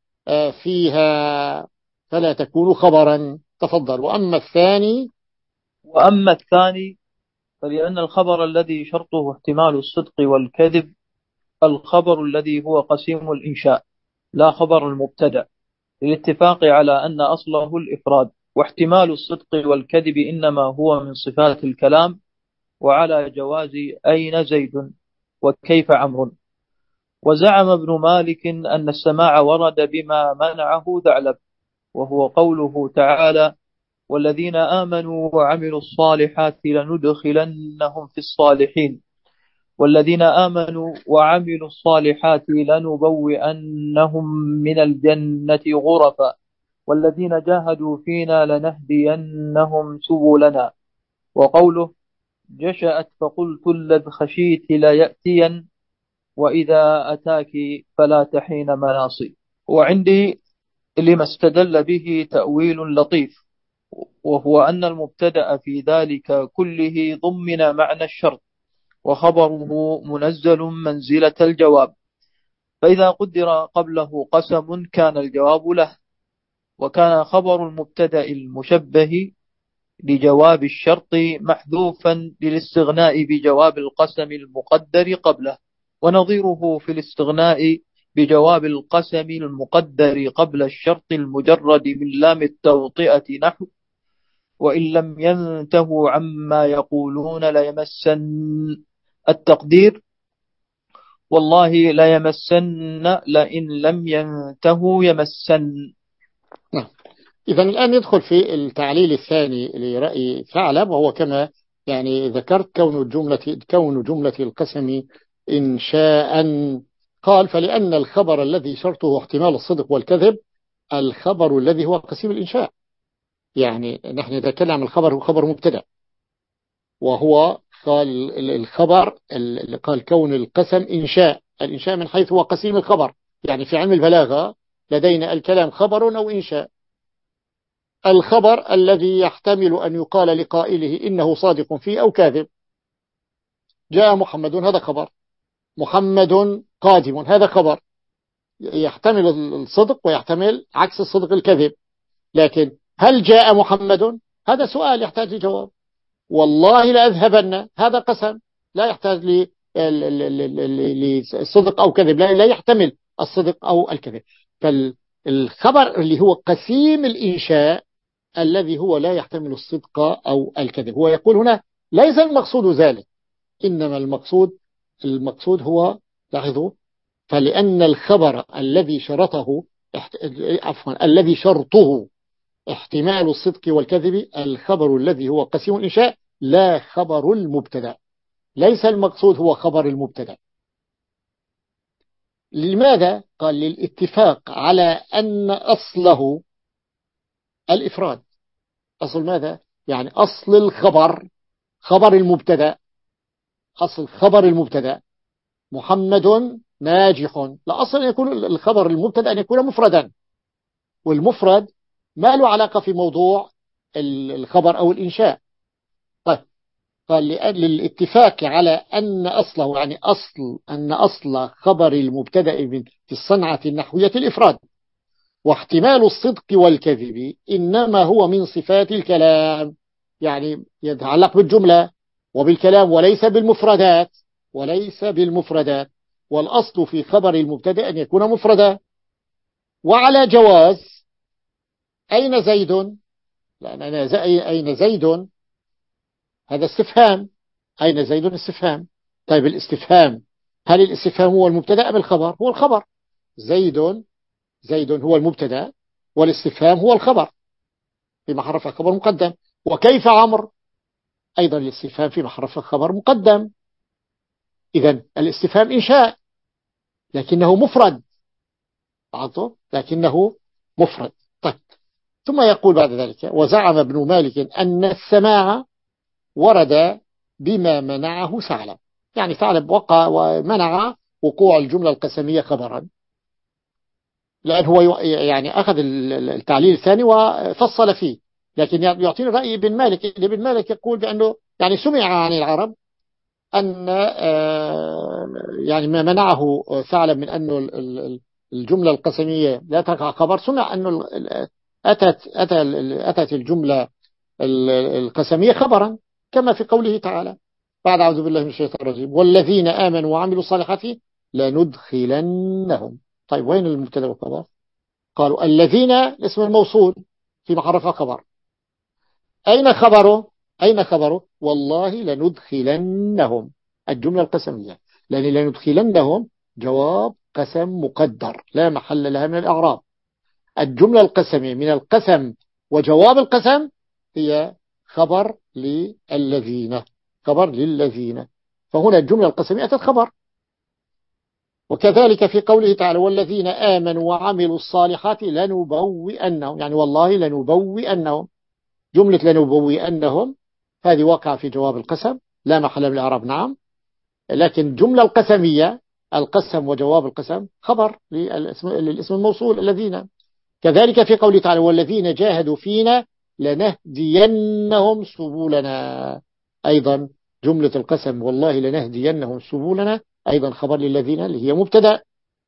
Speaker 1: فيها فلا تكون خبرا. تفضل. وأما الثاني
Speaker 2: وأما الثاني فلأن الخبر الذي شرطه احتمال الصدق والكذب الخبر الذي هو قسيم الإنشاء لا خبر المبتدأ، للاتفاق على أن أصله الإفراد، واحتمال الصدق والكذب إنما هو من صفات الكلام، وعلى جواز أين زيد وكيف عمرو. وزعم ابن مالك أن السماع ورد بما منعه ثعلب، وهو قوله تعالى والذين آمنوا وعملوا الصالحات لندخلنهم في الصالحين، والذين آمنوا وعملوا الصالحات لنبوئنهم من الجنة غرفا، والذين جاهدوا فينا لنهدينهم سبلنا. وقوله جشأت فقلت الذ خشيت لا يأتين وإذا أتاك فلا تحين مناصي. وعندي لما استدل به تأويل لطيف، وهو أن المبتدأ في ذلك كله ضمن معنى الشرط، وخبره منزل منزلة الجواب، فإذا قدر قبله قسم كان الجواب له، وكان خبر المبتدأ المشبه لجواب الشرط محذوفا للاستغناء بجواب القسم المقدر قبله. ونظيره في الاستغناء بجواب القسم المقدر قبل الشرط المجرد من لام التوطئة، نحو وإن لم ينتهوا عما يقولون ليمسن. التقدير والله ليمسن لئن لم ينتهوا يمسن.
Speaker 1: نعم. إذا الآن ندخل في التعليل الثاني لرأي ثعلب، وهو كما يعني ذكرت كون الجملة كون جملة القسم إنشاء. قال فلأن الخبر الذي شرطه احتمال الصدق والكذب الخبر الذي هو قسيم الإنشاء. يعني نحن نتكلم عن الخبر، هو خبر مبتدأ، وهو قال الخبر اللي قال كون القسم إنشاء. الإنشاء من حيث هو قسيم الخبر، يعني في علم البلاغة لدينا الكلام خبر أو إنشاء. الخبر الذي يحتمل أن يقال لقائله إنه صادق فيه أو كاذب. جاء محمد، هذا خبر. محمد قادم، هذا خبر يحتمل الصدق ويحتمل عكس الصدق الكذب. لكن هل جاء محمد؟ هذا سؤال يحتاج لجواب. والله لأذهبن، هذا قسم لا يحتاج للصدق أو كذب، لا يحتمل الصدق أو الكذب. فالخبر اللي هو قسيم الإنشاء الذي هو لا يحتمل الصدق أو الكذب، هو يقول هنا ليس المقصود ذلك، إنما المقصود المقصود هو، لاحظوا، فلأن الخبر الذي شرطه عفوا الذي شرطه احتمال الصدق والكذب الخبر الذي هو قسيم الإنشاء لا خبر المبتدا. ليس المقصود هو خبر المبتدا. لماذا؟ قال للاتفاق على أن أصله الإفراد. أصل ماذا؟ يعني أصل الخبر خبر المبتدا، أصل خبر المبتدا محمد ناجح، لا أصل أن يكون الخبر المبتدا أن يكون مفردا، والمفرد ما له علاقة في موضوع الخبر أو الإنشاء. طيب قال للاتفاق على أن أصله، يعني أصل أن أصل خبر المبتدا في الصنعة النحوية الإفراد، واحتمال الصدق والكذب إنما هو من صفات الكلام، يعني يتعلق بالجملة وبالكلام وليس بالمفردات، وليس بالمفردات. والأصل في خبر المبتدا أن يكون مفردا. وعلى جواز أين زيد؟ لأن أين زيد هذا استفهام، أين زيد استفهام. طيب الاستفهام، هل الاستفهام هو المبتدا أم الخبر؟ هو الخبر. زيد زيد هو المبتدا والاستفهام هو الخبر في محرف الخبر مقدم. وكيف عمرو؟ أيضا الاستفهام في محرف الخبر مقدم. إذن الاستفهام إنشاء لكنه مفرد، عطوا لكنه مفرد. طيب ثم يقول بعد ذلك وزعم ابن مالك أن السماع ورد بما منعه ثعلب. يعني ثعلب وقع ومنع وقوع الجملة القسمية خبرا، لأن هو يعني أخذ التعليل الثاني وفصل فيه. لكن يعطيني رأي ابن مالك. ابن مالك يقول بأنه يعني سمع عن العرب أن يعني ما منعه ثعلب من أنه الجملة القسمية لا تقع خبر، سمع أنه أتت, أتت الجملة القسمية خبرا كما في قوله تعالى بعد أعوذ بالله من الشيطان الرجيم والذين آمنوا وعملوا الصالحات لندخلنهم. طيب وين المبتدا والخبر؟ قالوا الذين اسم الموصول في محرف خبر. أين خبره؟ أين خبره؟ والله لندخلنهم، الجملة القسمية، لأن لندخلنهم جواب قسم مقدر لا محل لها من الأعراب. الجملة القسمية من القسم وجواب القسم هي خبر للذين، خبر للذين، فهنا الجملة القسمية أتت خبر. وكذلك في قوله تعالى والذين آمنوا وعملوا الصالحات لنبوئنهم، يعني والله لنبوئنهم، جملة لنبوئنهم هذه واقعة في جواب القسم لا محل من الإعراب، نعم، لكن الجملة القسمية القسم وجواب القسم خبر للاسم الموصول الذين. كذلك في قوله تعالى والذين جاهدوا فينا لنهدينهم سبلنا، أيضا جملة القسم والله لنهدينهم سبلنا أيضا خبر للذين اللي هي مبتدأ.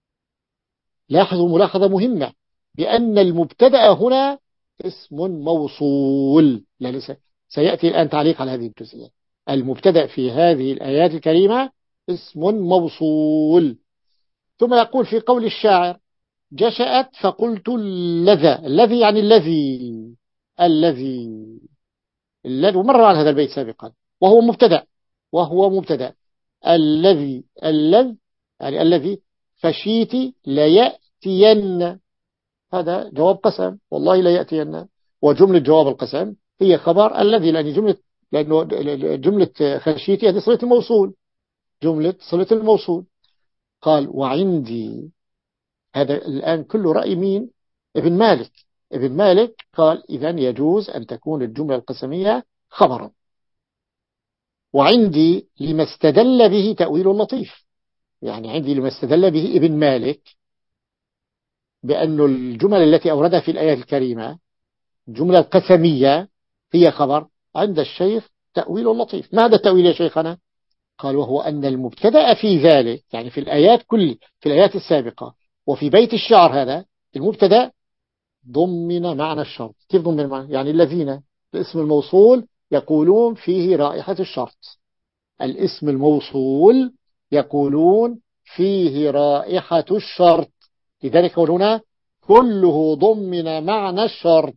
Speaker 1: لاحظوا ملاحظة مهمة بأن المبتدأ هنا اسم موصول، لا لسه سيأتي الآن تعليق على هذه الجزئية. المبتدأ في هذه الآيات الكريمة اسم موصول. ثم يقول في قول الشاعر جشأت فقلت الذي، الذي يعني الذي، الذي الذي ومر على هذا البيت سابقا، وهو مبتدأ، وهو مبتدأ الذي، الذي يعني الذي خشيت ليأتين، هذا جواب قسم، والله لا يأتين، وجملة جواب القسم هي خبر الذي، لأن جملة، لأنه جملة خشيتي هذه صلة الموصول، جملة صلة الموصول. قال وعندي، هذا الآن كله رأي مين؟ ابن مالك. ابن مالك قال إذن يجوز أن تكون الجملة القسمية خبرا. وعندي لما استدل به تأويل لطيف، يعني عندي لما استدل به ابن مالك بأن الجمل التي أوردها في الآية الكريمة الجملة القسمية هي خبر، عند الشيخ تأويل لطيف. ماذا التأويل يا شيخنا؟ قال وهو أن المبتدأ في ذلك، يعني في الآيات كل في الآيات السابقة وفي بيت الشعر هذا المبتدأ ضمن معنى الشرط. كيف ضمن معنى؟ يعني الذين الاسم الموصول يقولون فيه رائحة الشرط، الاسم الموصول يقولون فيه رائحة الشرط، لذلك هنا كله ضمن معنى الشرط،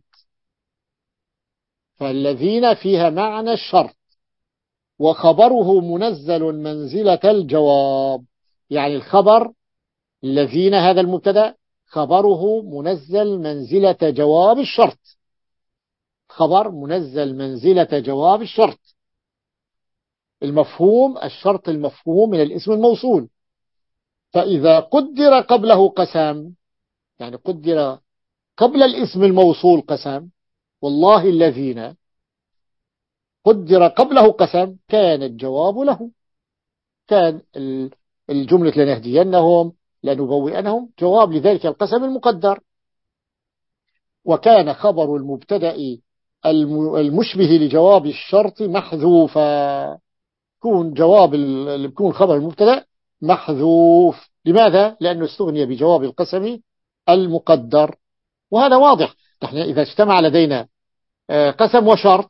Speaker 1: فالذين فيها معنى الشرط، وخبره منزل منزلة الجواب، يعني الخبر الذين هذا المبتدأ خبره منزل منزلة جواب الشرط، خبر منزل منزلة جواب الشرط، المفهوم الشرط المفهوم من الاسم الموصول. فإذا قدر قبله قسم، يعني قدر قبل الاسم الموصول قسم، والله الذين قدر قبله قسم كان الجواب له، كان الجملة لنهدينهم لنبوئنهم جواب لذلك القسم المقدر. وكان خبر المبتدأ المشبه لجواب الشرط محذوفا، يكون جواب اللي بيكون خبر المبتدأ محذوف. لماذا؟ لأنه استغني بجواب القسم المقدر. وهذا واضح، نحن إذا اجتمع لدينا قسم وشرط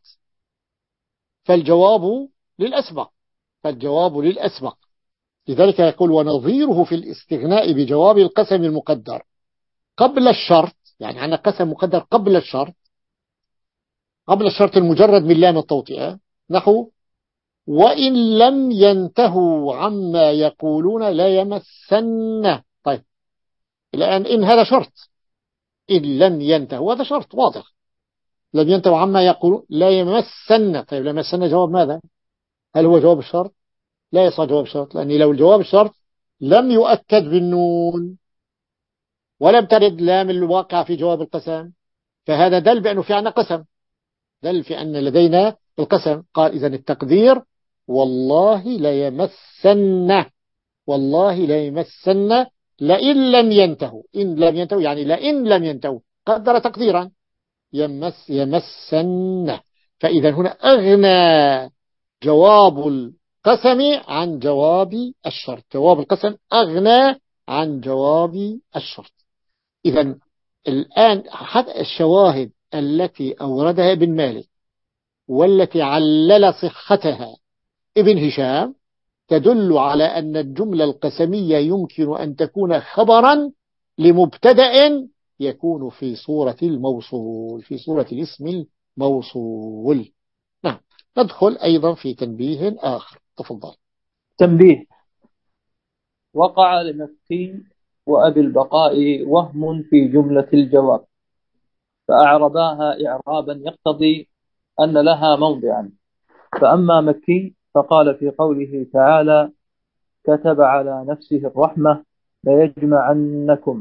Speaker 1: فالجواب للأسبق، فالجواب للأسبق. لذلك يقول ونظيره في الاستغناء بجواب القسم المقدر قبل الشرط، يعني عندنا قسم مقدر قبل الشرط، قبل الشرط المجرد من لام التوطئة، نحو وإن لم ينتهوا عما يقولون لا يمسن. طيب الآن إن هذا شرط، إن لم ينتهوا هذا شرط واضح، لم ينتهوا عما يقولون لا يمسن. طيب لا يمسن جواب ماذا؟ هل هو جواب الشرط؟ لا يصح جواب الشرط، لأن لو الجواب الشرط لم يؤكد بالنون ولم ترد لام الواقع في جواب القسم، فهذا دل بأنه في عنا قسم، دل في أن لدينا القسم. قال إذن التقدير والله لا يمسن، والله لا يمسن لئن لم ينتهوا، إن لم ينتهوا يعني لئن لم ينتهوا، قدر تقديرا يمس يمسن. فإذا هنا أغنى جواب القسم عن جواب الشرط، جواب القسم أغنى عن جواب الشرط. إذا الآن حتى الشواهد التي أوردها ابن مالك والتي علل صحتها ابن هشام تدل على أن الجملة القسمية يمكن أن تكون خبرا لمبتدأ يكون في صورة الموصول، في صورة الاسم الموصول. نعم. ندخل أيضا في تنبيه آخر، تفضل.
Speaker 2: تنبيه: وقع لمكي وأبي البقاء وهم في جملة الجواب فأعرباها إعرابا يقتضي أن لها موضعا. فأما مكي فقال في قوله تعالى كتب على نفسه الرحمة ليجمعنكم،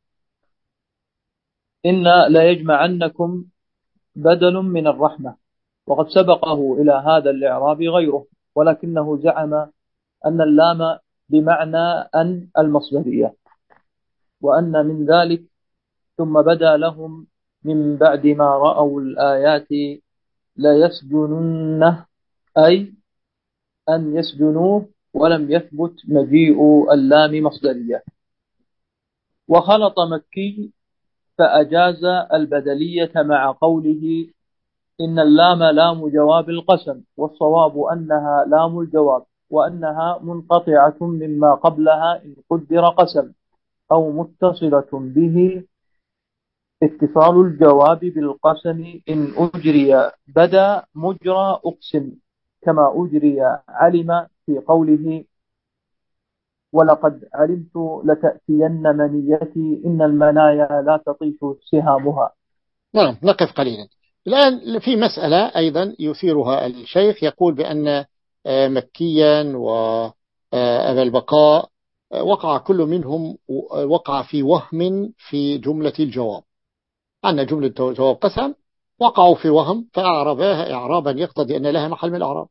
Speaker 2: إن ليجمعنكم بدل من الرحمة، وقد سبقه إلى هذا الإعراب غيره، ولكنه زعم أن اللام بمعنى أن المصدرية، وأن من ذلك ثم بدا لهم من بعد ما رأوا الآيات ليسجننه، أي أن يسجنوه، ولم يثبت مجيء اللام مصدرية. وخلط مكي فأجاز البدلية مع قوله إن اللام لام جواب القسم، والصواب أنها لام الجواب، وأنها منقطعة مما قبلها إن قدر قسم، أو متصلة به اتصال الجواب بالقسم إن أجري بدا مجرى أقسم، كما أجري علم في قوله ولقد علمت لتأتين منيتي إن المنايا لا تطيش سهامها.
Speaker 1: نعم، نقف قليلا الآن في مسألة أيضا يثيرها الشيخ، يقول بأن مكيا وأبا البقاء وقع كل منهم وقع في وهم في جملة الجواب. أن جملة جواب قسم وقعوا في وهم فأعرباها إعرابا يقتضي أن لها محل من الأعراب،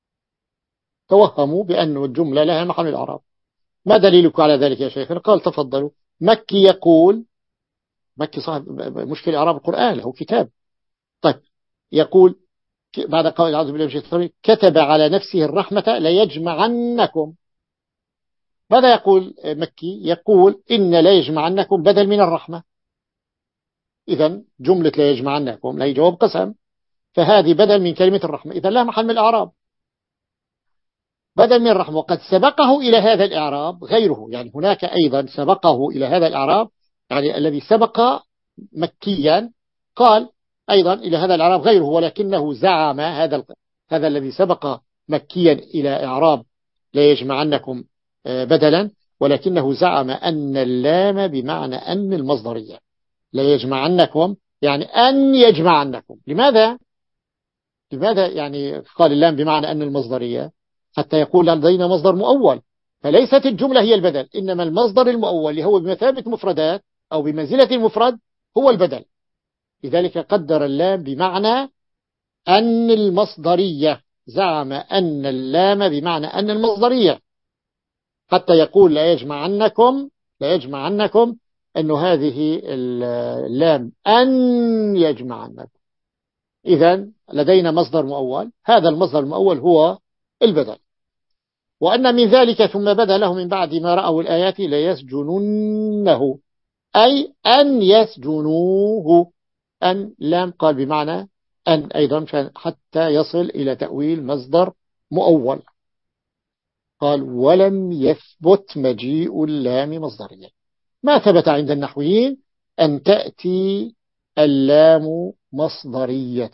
Speaker 1: توهموا بأن الجملة لها محل من الأعراب. ما دليلك على ذلك يا شيخ؟ قال تفضلوا. مكي يقول، مكي صاحب مشكل إعراب القرآن له كتاب، طيب يقول بعد قول أعوذ بالله من الشيطان كتب على نفسه الرحمة ليجمعنكم. ماذا يقول مكي؟ يقول إن ليجمعنكم بدل من الرحمة، إذن جملة ليجمعنكم لا جواب قسم، فهذه بدل من كلمة الرحمة، إذن لا محل من الأعراب، بدل من الرحمة. وقد سبقه إلى هذا الإعراب غيره، يعني هناك أيضا سبقه إلى هذا الإعراب، يعني الذي سبق مكيا قال أيضا إلى هذا الإعراب غيره، ولكنه زعم هذا هذا الذي سبق مكيا إلى إعراب لا يجمعنكم بدلا، ولكنه زعم أن اللام بمعنى أن المصدرية، لا يجمعنكم يعني أن يجمعنكم. لماذا؟ لماذا يعني قال اللام بمعنى أن المصدرية؟ حتى يقول لدينا مصدر مؤول، فليست الجملة هي البدل، إنما المصدر المؤول اللي هو بمثابة مفردات أو بمنزلة المفرد هو البدل. لذلك قدر اللام بمعنى أن المصدرية، زعم أن اللام بمعنى أن المصدرية، حتى يقول لا يجمعنكم لا يجمعنكم أن هذه اللام أن يجمعنكم. إذن لدينا مصدر مؤول، هذا المصدر المؤول هو البدل. وأن من ذلك ثم بدا لهم من بعد ما رأوا الآيات ليسجننه، أي أن يسجنوه. أن لام قال بمعنى أن أيضا حتى يصل إلى تأويل مصدر مؤول. قال ولم يثبت مجيء اللام مصدريا، ما ثبت عند النحويين أن تأتي اللام مصدرية.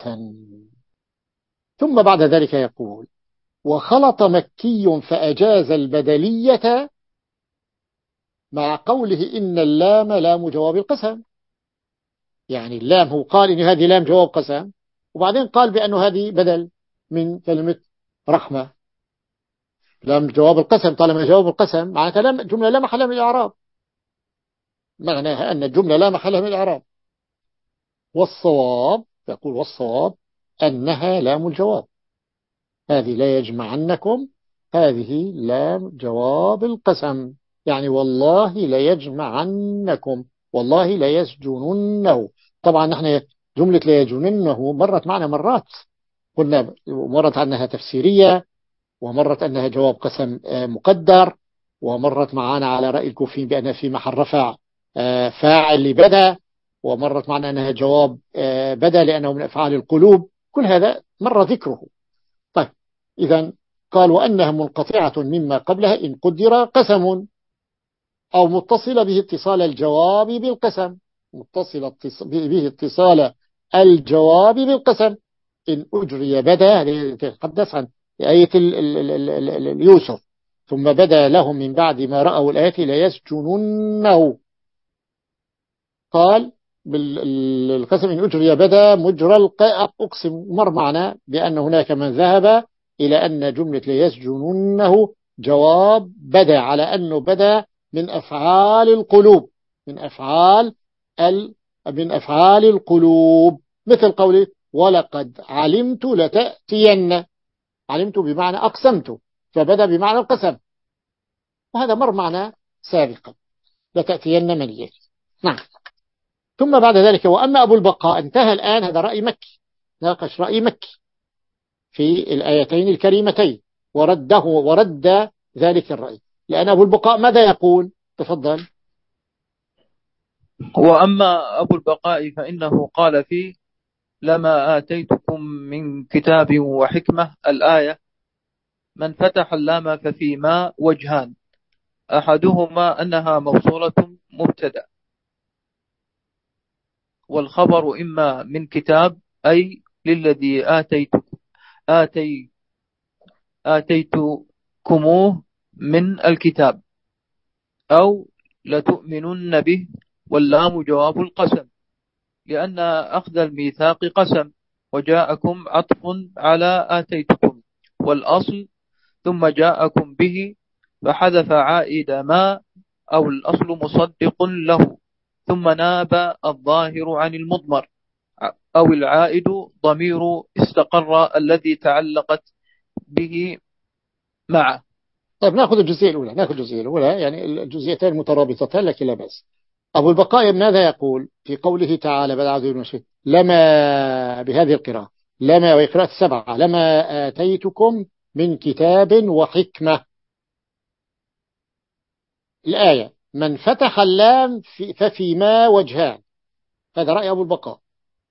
Speaker 1: ثم بعد ذلك يقول وخلط مكي فأجاز البدلية مع قوله إن اللام لام جواب القسم. يعني اللام هو قال إن هذه لام جواب قسم، وبعدين قال بأن هذه بدل من كلمة رحمة، لام جواب القسم. طالما جواب القسم معناتها جملة لا محل من الإعراب، معناها أن الجملة لا محل من الإعراب. والصواب يقول والصواب أنها لام الجواب، هذه لا يجمعنكم هذه لام جواب القسم، يعني والله لا يجمعنكم، والله لا يسجننه. طبعا نحن جملة لا يجننه مرت معنا مرات، قلنا مرت عنها تفسيرية، ومرت أنها جواب قسم مقدر، ومرت معنا على رأي الكوفيين بأنها في محل رفع فاعل لبدا، ومرت معنا أنها جواب بدا لأنه من أفعال القلوب، كل هذا مر ذكره. طيب إذن قال وأنها منقطعة مما قبلها إن قدر قسم، أو متصل به اتصال الجواب بالقسم، متصل به اتصال الجواب بالقسم إن أجري بدا، يتحدث عن آية يوسف ثم بدا لهم من بعد ما رأوا الآيات ليسجننه. قال بالقسم إن أجري بدا مجرى أقسم، مر معنا بأن هناك من ذهب إلى أن جملة ليسجننه جواب بدا، على أنه بدا من أفعال القلوب، من أفعال ال... من أفعال القلوب، مثل قوله ولقد علمت لتأتين، علمت بمعنى أقسمت فبدأ بمعنى القسم، وهذا مر معنا سابقا لتأتين منيتي. نعم. ثم بعد ذلك وأما أبو البقاء، انتهى الآن هذا رأي مكي، ناقش رأي مكي في الآيتين الكريمتين ورده ورد ذلك الرأي، لأن أبو البقاء ماذا يقول؟ تفضل.
Speaker 2: وأما أبو البقاء فإنه قال فيه لما آتيتكم من كتاب وحكمة الآية من فتح اللام ففيما وجهان، أحدهما أنها موصولة مبتدأ، والخبر إما من كتاب أي للذي آتيتكم آتي آتيتكموه من الكتاب، أو لتؤمنن به، واللام جواب القسم، لأن أخذ الميثاق قسم، وجاءكم عطف على آتيتكم، والأصل ثم جاءكم به، فحذف عائد ما، أو الأصل مصدق له، ثم ناب الظاهر عن المضمر، أو العائد ضمير استقر الذي تعلقت به معه.
Speaker 1: طيب نأخذ الجزئية الأولى نأخذ الجزئية الأولى يعني الجزئيتين مترابطتان لكن لا بأس. أبو البقاء ماذا يقول في قوله تعالى بعد أعوذ بالله من الشيطان لما بهذه القراءة لما وقراءة السبعة لما آتيتكم من كتاب وحكمة. الآية من فتح اللام في ففيما وجهان، هذا رأي أبو البقاء.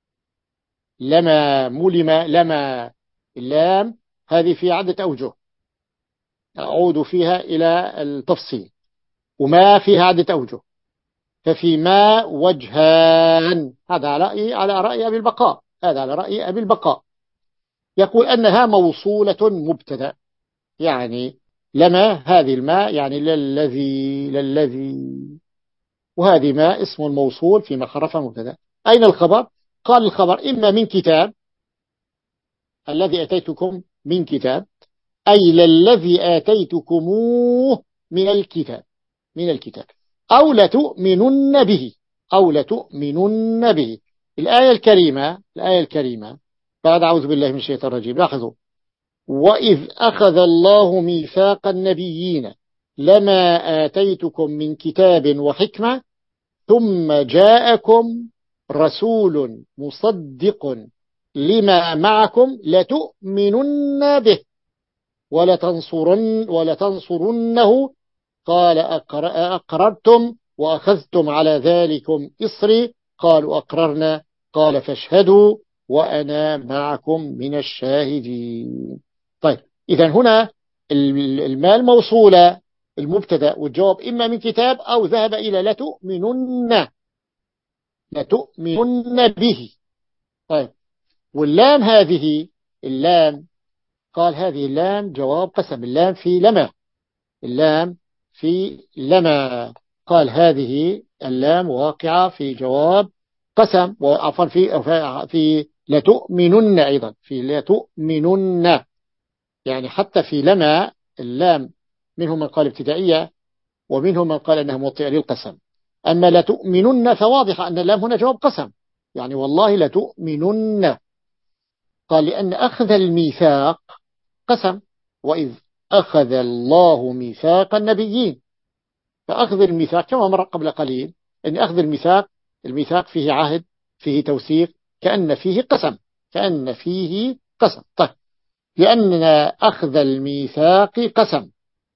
Speaker 1: لما ملم لما اللام هذه في عدة أوجه أعود فيها إلى التفصيل، وما فيها عدة أوجه، ففيما وجهان، هذا على رأي على رأي أبي البقاء هذا على رأي أبي البقاء يقول أنها موصولة مبتدأ، يعني لما هذه الماء يعني للذي للذي وهذه ما اسم الموصول في محرف مبتدأ. أين الخبر؟ قال الخبر إما من كتاب الذي أتيتكم من كتاب، أي للذي آتيتكموه من الكتاب من الكتاب أو لتؤمنن به أو لتؤمنن به. الآية الكريمة الآية الكريمة بعد أعوذ بالله من الشيطان الرجيم، لاحظوا وإذ أخذ الله ميثاق النبيين لما آتيتكم من كتاب وحكمة ثم جاءكم رسول مصدق لما معكم لتؤمنن به ولتنصرن ولتنصرنه قال أقررتم وأخذتم على ذلكم إصري قالوا أقررنا قال فاشهدوا وأنا معكم من الشاهدين. طيب إذا هنا المال موصولة المبتدا والجواب إما من كتاب أو ذهب إلى لتؤمنن لتؤمنن به. طيب واللام هذه اللام قال هذه اللام جواب قسم، اللام في لما اللام في لما قال هذه اللام واقعة في جواب قسم، وعفوا في في لتؤمنن أيضا في لتؤمنن، يعني حتى في لما اللام منهم من قال ابتدائية ومنهم من قال أنها موطئة للقسم. أما لتؤمنن فواضح أن اللام هنا جواب قسم، يعني والله لتؤمنن. قال لأن أخذ الميثاق قسم، وإذ أخذ الله ميثاق النبيين، فأخذ الميثاق كما مر قبل قليل أن أخذ الميثاق الميثاق فيه عهد فيه توثيق كأن فيه قسم كأن فيه قسم. طيب لأن أخذ الميثاق قسم،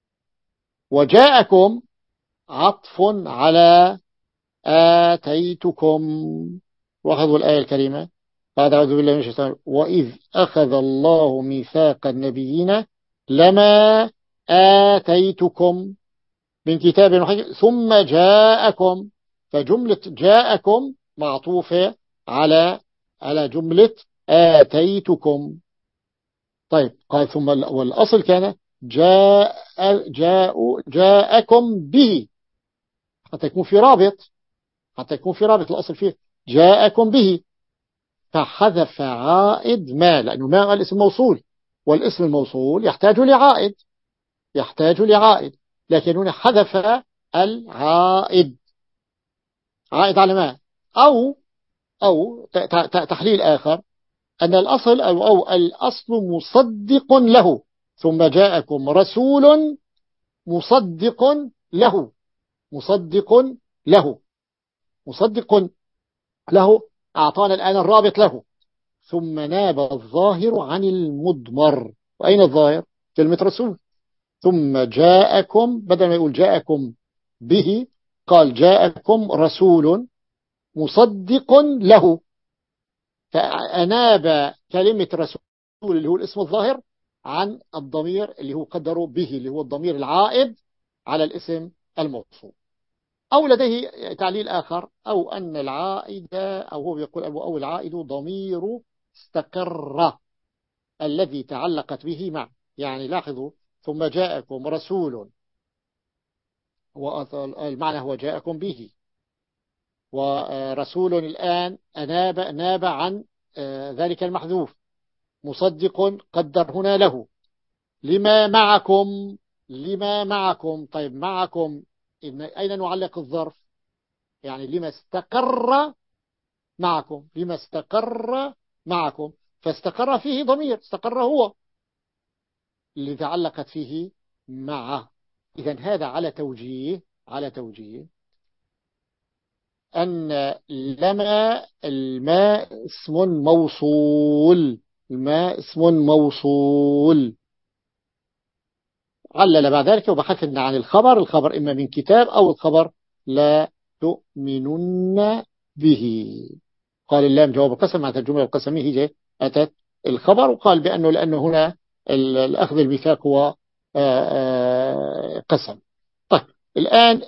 Speaker 1: وجاءكم عطف على آتيتكم. واخذوا الآية الكريمة بعد أعوذ بالله من الشيطان وإذ أخذ الله ميثاق النبيين لما آتيتكم من كتاب وحكمة ثم جاءكم، فجملة جاءكم معطوفة على على جملة آتيتكم. طيب قال ثم والأصل كان جاء جاء جاءكم به، حتى يكون في رابط حتى يكون في رابط الأصل فيه جاءكم به، فحذف عائد ما، لأنه ما الاسم موصول والاسم الموصول يحتاج لعائد يحتاج لعائد لكن هنا حذف العائد عائد على ما، أو أو تحليل آخر أن الأصل أو, أو الأصل مصدق له ثم جاءكم رسول مصدق له مصدق له مصدق له أعطانا الآن الرابط له، ثم ناب الظاهر عن المضمر. وأين الظاهر؟ كلمة رسول. ثم جاءكم بدل ما يقول جاءكم به قال جاءكم رسول مصدق له، فأناب كلمة رسول اللي هو الاسم الظاهر عن الضمير اللي هو قدره به اللي هو الضمير العائد على الاسم الموصول. أو لديه تعليل آخر، أو أن العائد، أو هو يقول أو العائد ضمير استقر الذي تعلقت به مع. يعني لاحظوا، ثم جاءكم رسول، والمعنى هو جاءكم به، ورسول الآن ناب, ناب عن ذلك المحذوف، مصدق قدر هنا له، لما معكم، لما معكم. طيب معكم أين نعلق الظرف؟ يعني لما استقر معكم، لما استقر معكم، فاستقر فيه ضمير، استقر هو اللي تعلقت فيه مع. إذن هذا على توجيه، على توجيه أن لما الماء اسم موصول، الماء اسم موصول. علل بعد ذلك وبحثنا عن الخبر، الخبر إما من كتاب أو الخبر لا تؤمنن به. قال اللام جواب القسم، معناتها الجملة القسمية هي أتت الخبر، وقال بأنه لأنه هنا الأخذ الميثاق هو قسم. طيب الآن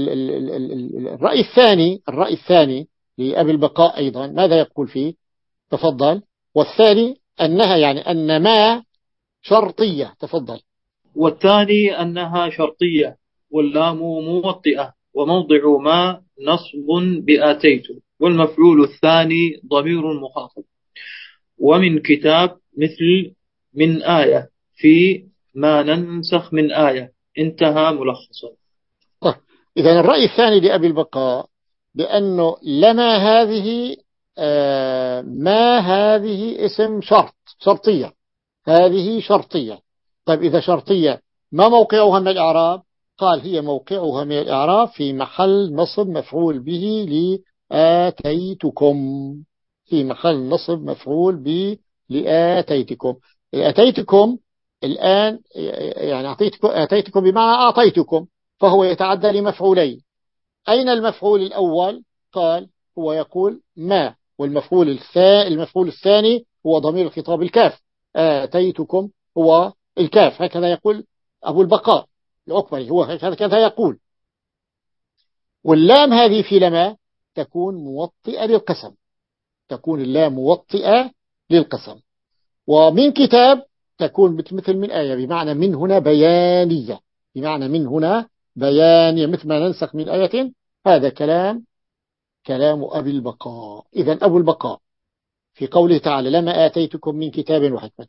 Speaker 1: الرأي الثاني، الرأي الثاني لأبي البقاء أيضا ماذا يقول فيه؟ تفضل. والثاني أنها يعني أن ما شرطية. تفضل.
Speaker 2: والثاني أنها شرطية واللام موطئة، وموضع ما نصب بآتيت، والمفعول الثاني ضمير مخاطب. ومن كتاب مثل من آية، في ما ننسخ من آية، انتهى ملخصا.
Speaker 1: طيب إذن الرأي الثاني لأبي البقاء بأنه لما هذه آه ما هذه اسم شرط، شرطية، هذه شرطية. طيب إذا شرطية ما موقعها من الإعراب؟ قال هي موقعها من الإعراب في محل نصب مفعول به لآتيتكم، في محل نصب مفعول به لآتيتكم. آتيتكم الآن يعني أعطيتكم، آتيتكم بمعنى أعطيتكم، فهو يتعدى لمفعولين. أين المفعول الأول؟ قال هو يقول ما، والمفعول الثاني، المفعول الثاني هو ضمير الخطاب الكاف، آتيتكم هو الكاف. هكذا يقول أبو البقاء العقبري، هو هكذا يقول. واللام هذه في لما تكون موطئة للقسم، تكون اللام موطئة للقسم. ومن كتاب تكون مثل من آية، بمعنى من هنا بيانية، بمعنى من هنا بيانية، مثل ما ننسخ من آية. هذا كلام كلام أبي البقاء. إذن أبو البقاء في قوله تعالى لما آتيتكم من كتاب وحكمة،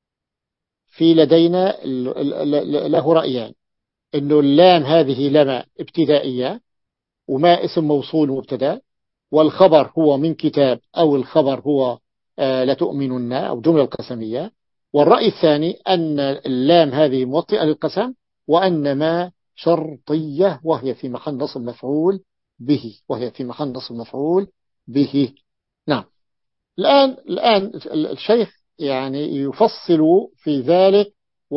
Speaker 1: في لدينا له رأيان، إنه اللام هذه لما ابتدائية، وما اسم موصول مبتدا، والخبر هو من كتاب، أو الخبر هو آه لتؤمنن، أو جملة القسمية. والرأي الثاني أن اللام هذه موطئة للقسم، وأن ما شرطية، وهي في محل نصب مفعول به، وهي في محل نصب مفعول به. نعم. الآن الآن الشيخ يعني يفصل في ذلك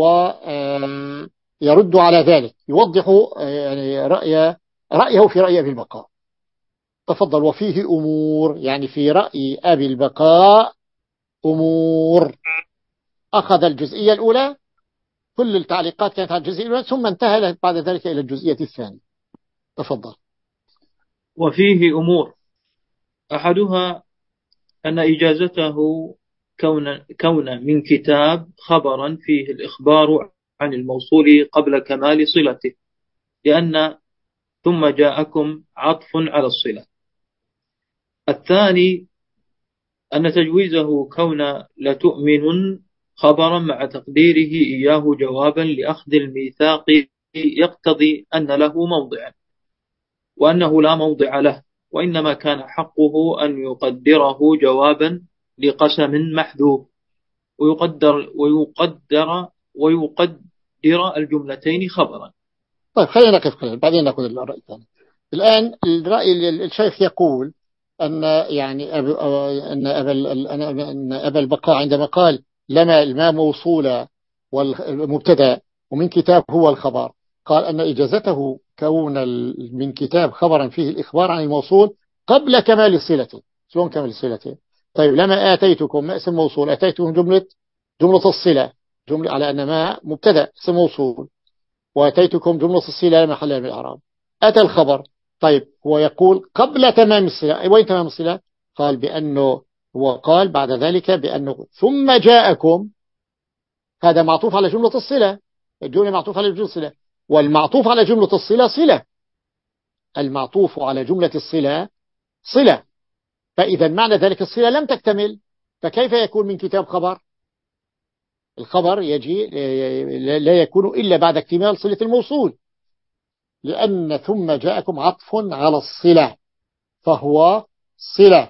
Speaker 1: ويرد على ذلك، يوضح يعني رأي رأيه في رأي أبي البقاء. تفضل. وفيه أمور، يعني في رأي أبي البقاء أمور. أخذ الجزئية الأولى، كل التعليقات كانت على الجزئية الأولى، ثم انتهى بعد ذلك إلى الجزئية الثانية. تفضل.
Speaker 2: وفيه أمور، أحدها أن إجازته كون, كون من كتاب خبرا فيه الإخبار عن الموصول قبل كمال صلته، لأن ثم جاءكم عطف على الصلة. الثاني أن تجويزه كون لتؤمن خبرا مع تقديره إياه جوابا لأخذ الميثاق يقتضي أن له موضعا، وأنه لا موضع له، وإنما كان حقه أن يقدره جوابا لقسم محذوف، ويقدر ويقدر ويقدر الجملتين خبرا.
Speaker 1: طيب خلينا نقف قليلا بعدين نأخذ الرأي الثاني. الآن الرأي الشيخ يقول أن يعني أب أن أبا أن أبا البقاء عندما قال لما الماء موصولة والمبتدا ومن كتاب هو الخبر، قال أن إجازته كون من كتاب خبرا فيه الإخبار عن الموصول قبل كمال صلته. شلون كمال صلته؟ طيب لما آتيتكم ما اسم موصول، آتيتكم جملة جملة الصلة، جملة على أن ما مبتدا اسم موصول، وآتيتكم جملة الصلة لا محل من الإعراب. أتى الخبر، طيب هو يقول قبل تمام الصلة، وين تمام الصلة؟ قال بأنه هو قال بعد ذلك بأنه ثم جاءكم، هذا معطوف على جملة الصلة، الجملة معطوف على جملة الصلة، والمعطوف على جملة الصلة صلة، المعطوف على جملة الصلة صلة، فإذا معنى ذلك الصلة لم تكتمل، فكيف يكون من كتاب خبر؟ الخبر يجي لا يكون إلا بعد اكتمال صلة الموصول، لأن ثم جاءكم عطف على الصلة، فهو صلة،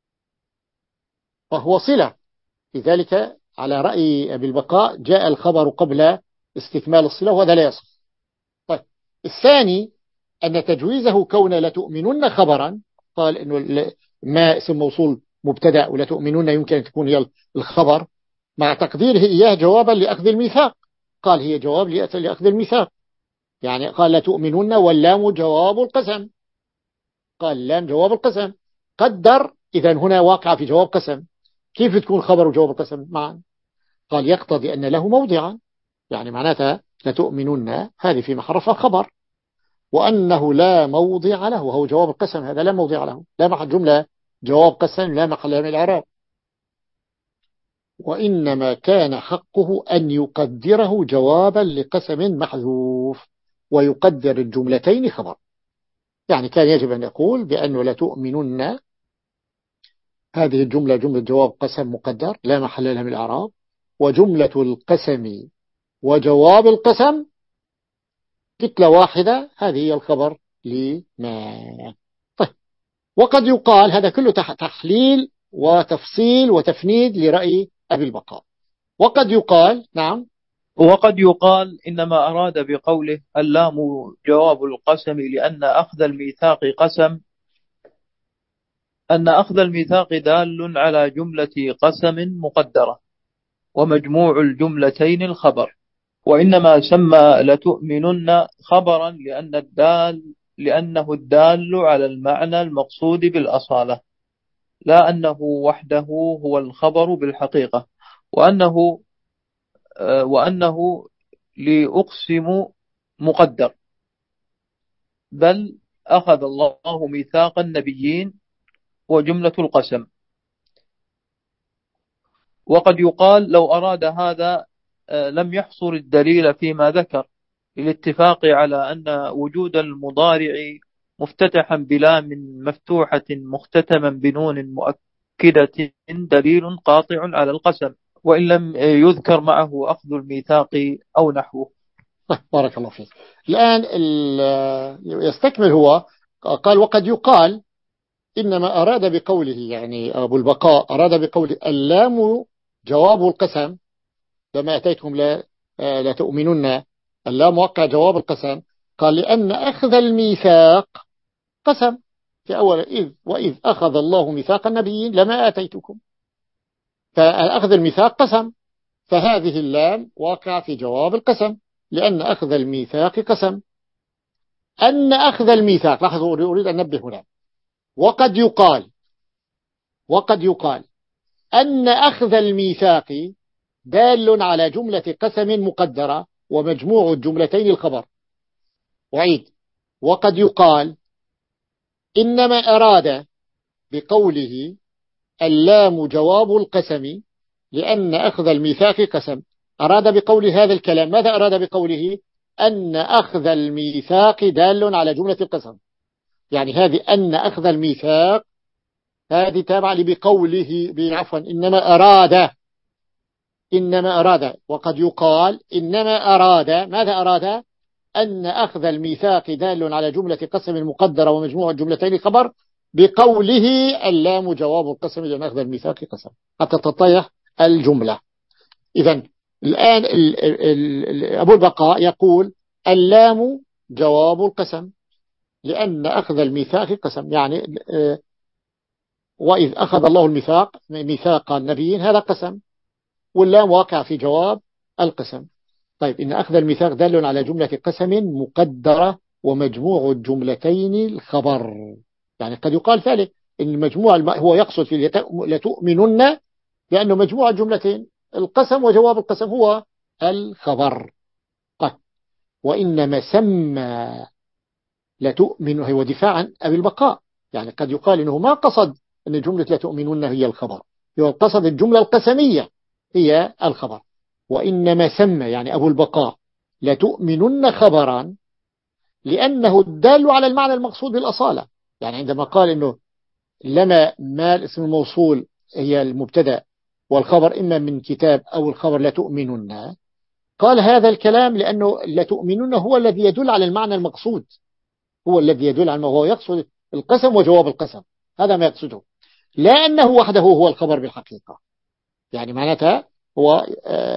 Speaker 1: فهو صلة. لذلك على رأي أبي البقاء جاء الخبر قبل استكمال الصلة، وهذا لا يصح. طيب الثاني أن تجويزه كون لتؤمنن خبرا، قال إنه ما اسم موصول مبتدأ ولتؤمنن يمكن أن تكون هي الخبر، مع تقديره إياه جوابا لأخذ الميثاق، قال هي جواب لأخذ الميثاق، يعني قال لتؤمنن واللام جواب القسم، قال لام جواب القسم، قدر إذا هنا واقع في جواب قسم، كيف تكون خبر وجواب القسم معا؟ قال يقتضي أن له موضعا، يعني معناتها لتؤمنن هذه في محل رفع خبر، وأنه لا موضع له، وهو جواب القسم هذا لا موضع له، لا محل جملة جواب قسم لا محل من الإعراب، وإنما كان حقه أن يقدره جوابا لقسم محذوف، ويقدر الجملتين خبر، يعني كان يجب أن يقول بأنه لتؤمنن هذه الجملة جملة جواب قسم مقدر لا محل لها من الإعراب، وجملة القسم وجواب القسم كتلة واحدة، هذه هي الخبر لما. طيب وقد يقال هذا كله تحليل وتفصيل وتفنيد لرأي أبي البقاء، وقد يقال نعم،
Speaker 2: وقد يقال إنما أراد بقوله اللام جواب القسم لأن أخذ الميثاق قسم، أن أخذ الميثاق دال على جملة قسم مقدرة ومجموع الجملتين الخبر، وإنما سمى لتؤمنن خبرا لأن الدال لأنه الدال على المعنى المقصود بالأصالة، لا أنه وحده هو الخبر بالحقيقة، وأنه وأنه لأقسم مقدر، بل أخذ الله ميثاق النبيين وجملة القسم. وقد يقال لو أراد هذا لم يحصر الدليل فيما ذكر، للاتفاق على أن وجود المضارع مفتتحا بلام مفتوحة مختتما بنون مؤكدة دليل قاطع على القسم، وإن لم يذكر معه أخذ الميثاق أو نحوه.
Speaker 1: بارك الله فيك. الآن يستكمل هو قال وقد يقال إنما أراد بقوله، يعني أبو البقاء أراد بقوله اللام جواب القسم، لما أتيتكم لا, لا تؤمنون، اللام وقع جواب القسم، قال لأن أخذ الميثاق قسم في أول إذ وإذ أخذ الله ميثاق النبيين لما آتيتكم، فأخذ الميثاق قسم، فهذه اللام واقع في جواب القسم لأن أخذ الميثاق قسم. أن أخذ الميثاق، لاحظوا أريد أن ننبه هنا، وقد يقال وقد يقال أن أخذ الميثاق دال على جملة قسم مقدرة ومجموع الجملتين الخبر. وعيد، وقد يقال إنما أراد بقوله اللام جواب القسم لأن أخذ الميثاق قسم، أراد بقول هذا الكلام، ماذا أراد بقوله؟ أن أخذ الميثاق دال على جملة القسم، يعني هذه أن أخذ الميثاق هذه تابعة بقوله عفوا إنما أراد إنما أراد وقد يقال إنما أراد، ماذا أراد؟ أن أخذ الميثاق دال على جملة قسم مقدرة ومجموع الجملتين خبر بقوله اللام جواب القسم لأن أخذ الميثاق قسم، حتى تتضح الجملة. إذن الآن ال ال ال أبو البقاء يقول اللام جواب القسم لأن أخذ الميثاق قسم، يعني وإذ أخذ الله الميثاق ميثاق النبيين هذا قسم، واللام واقع في جواب القسم. طيب إن أخذ الميثاق دال على جملة قسم مقدرة ومجموع الجملتين الخبر، يعني قد يقال ذلك إن المجموع هو يقصد في لتؤمنن لأنه مجموع الجملتين القسم وجواب القسم هو الخبر. طيب وإنما سمى لتؤمن هو دفاع عن أبي البقاء. يعني قد يقال إنه ما قصد أن جملة لتؤمنن هي الخبر، هو قصد الجملة القسمية هي الخبر. وإنما سمى يعني أبو البقاء لتؤمنن خبرا لأنه الدال على المعنى المقصود بالأصالة. يعني عندما قال إنه لما ما الاسم الموصول هي المبتدأ والخبر إما من كتاب أو الخبر لتؤمنن، قال هذا الكلام لأنه لتؤمنن هو الذي يدل على المعنى المقصود، هو الذي يدل على ما هو يقصد القسم وجواب القسم، هذا ما يقصده، لا أنه وحده هو الخبر بالحقيقة. يعني معناتها هو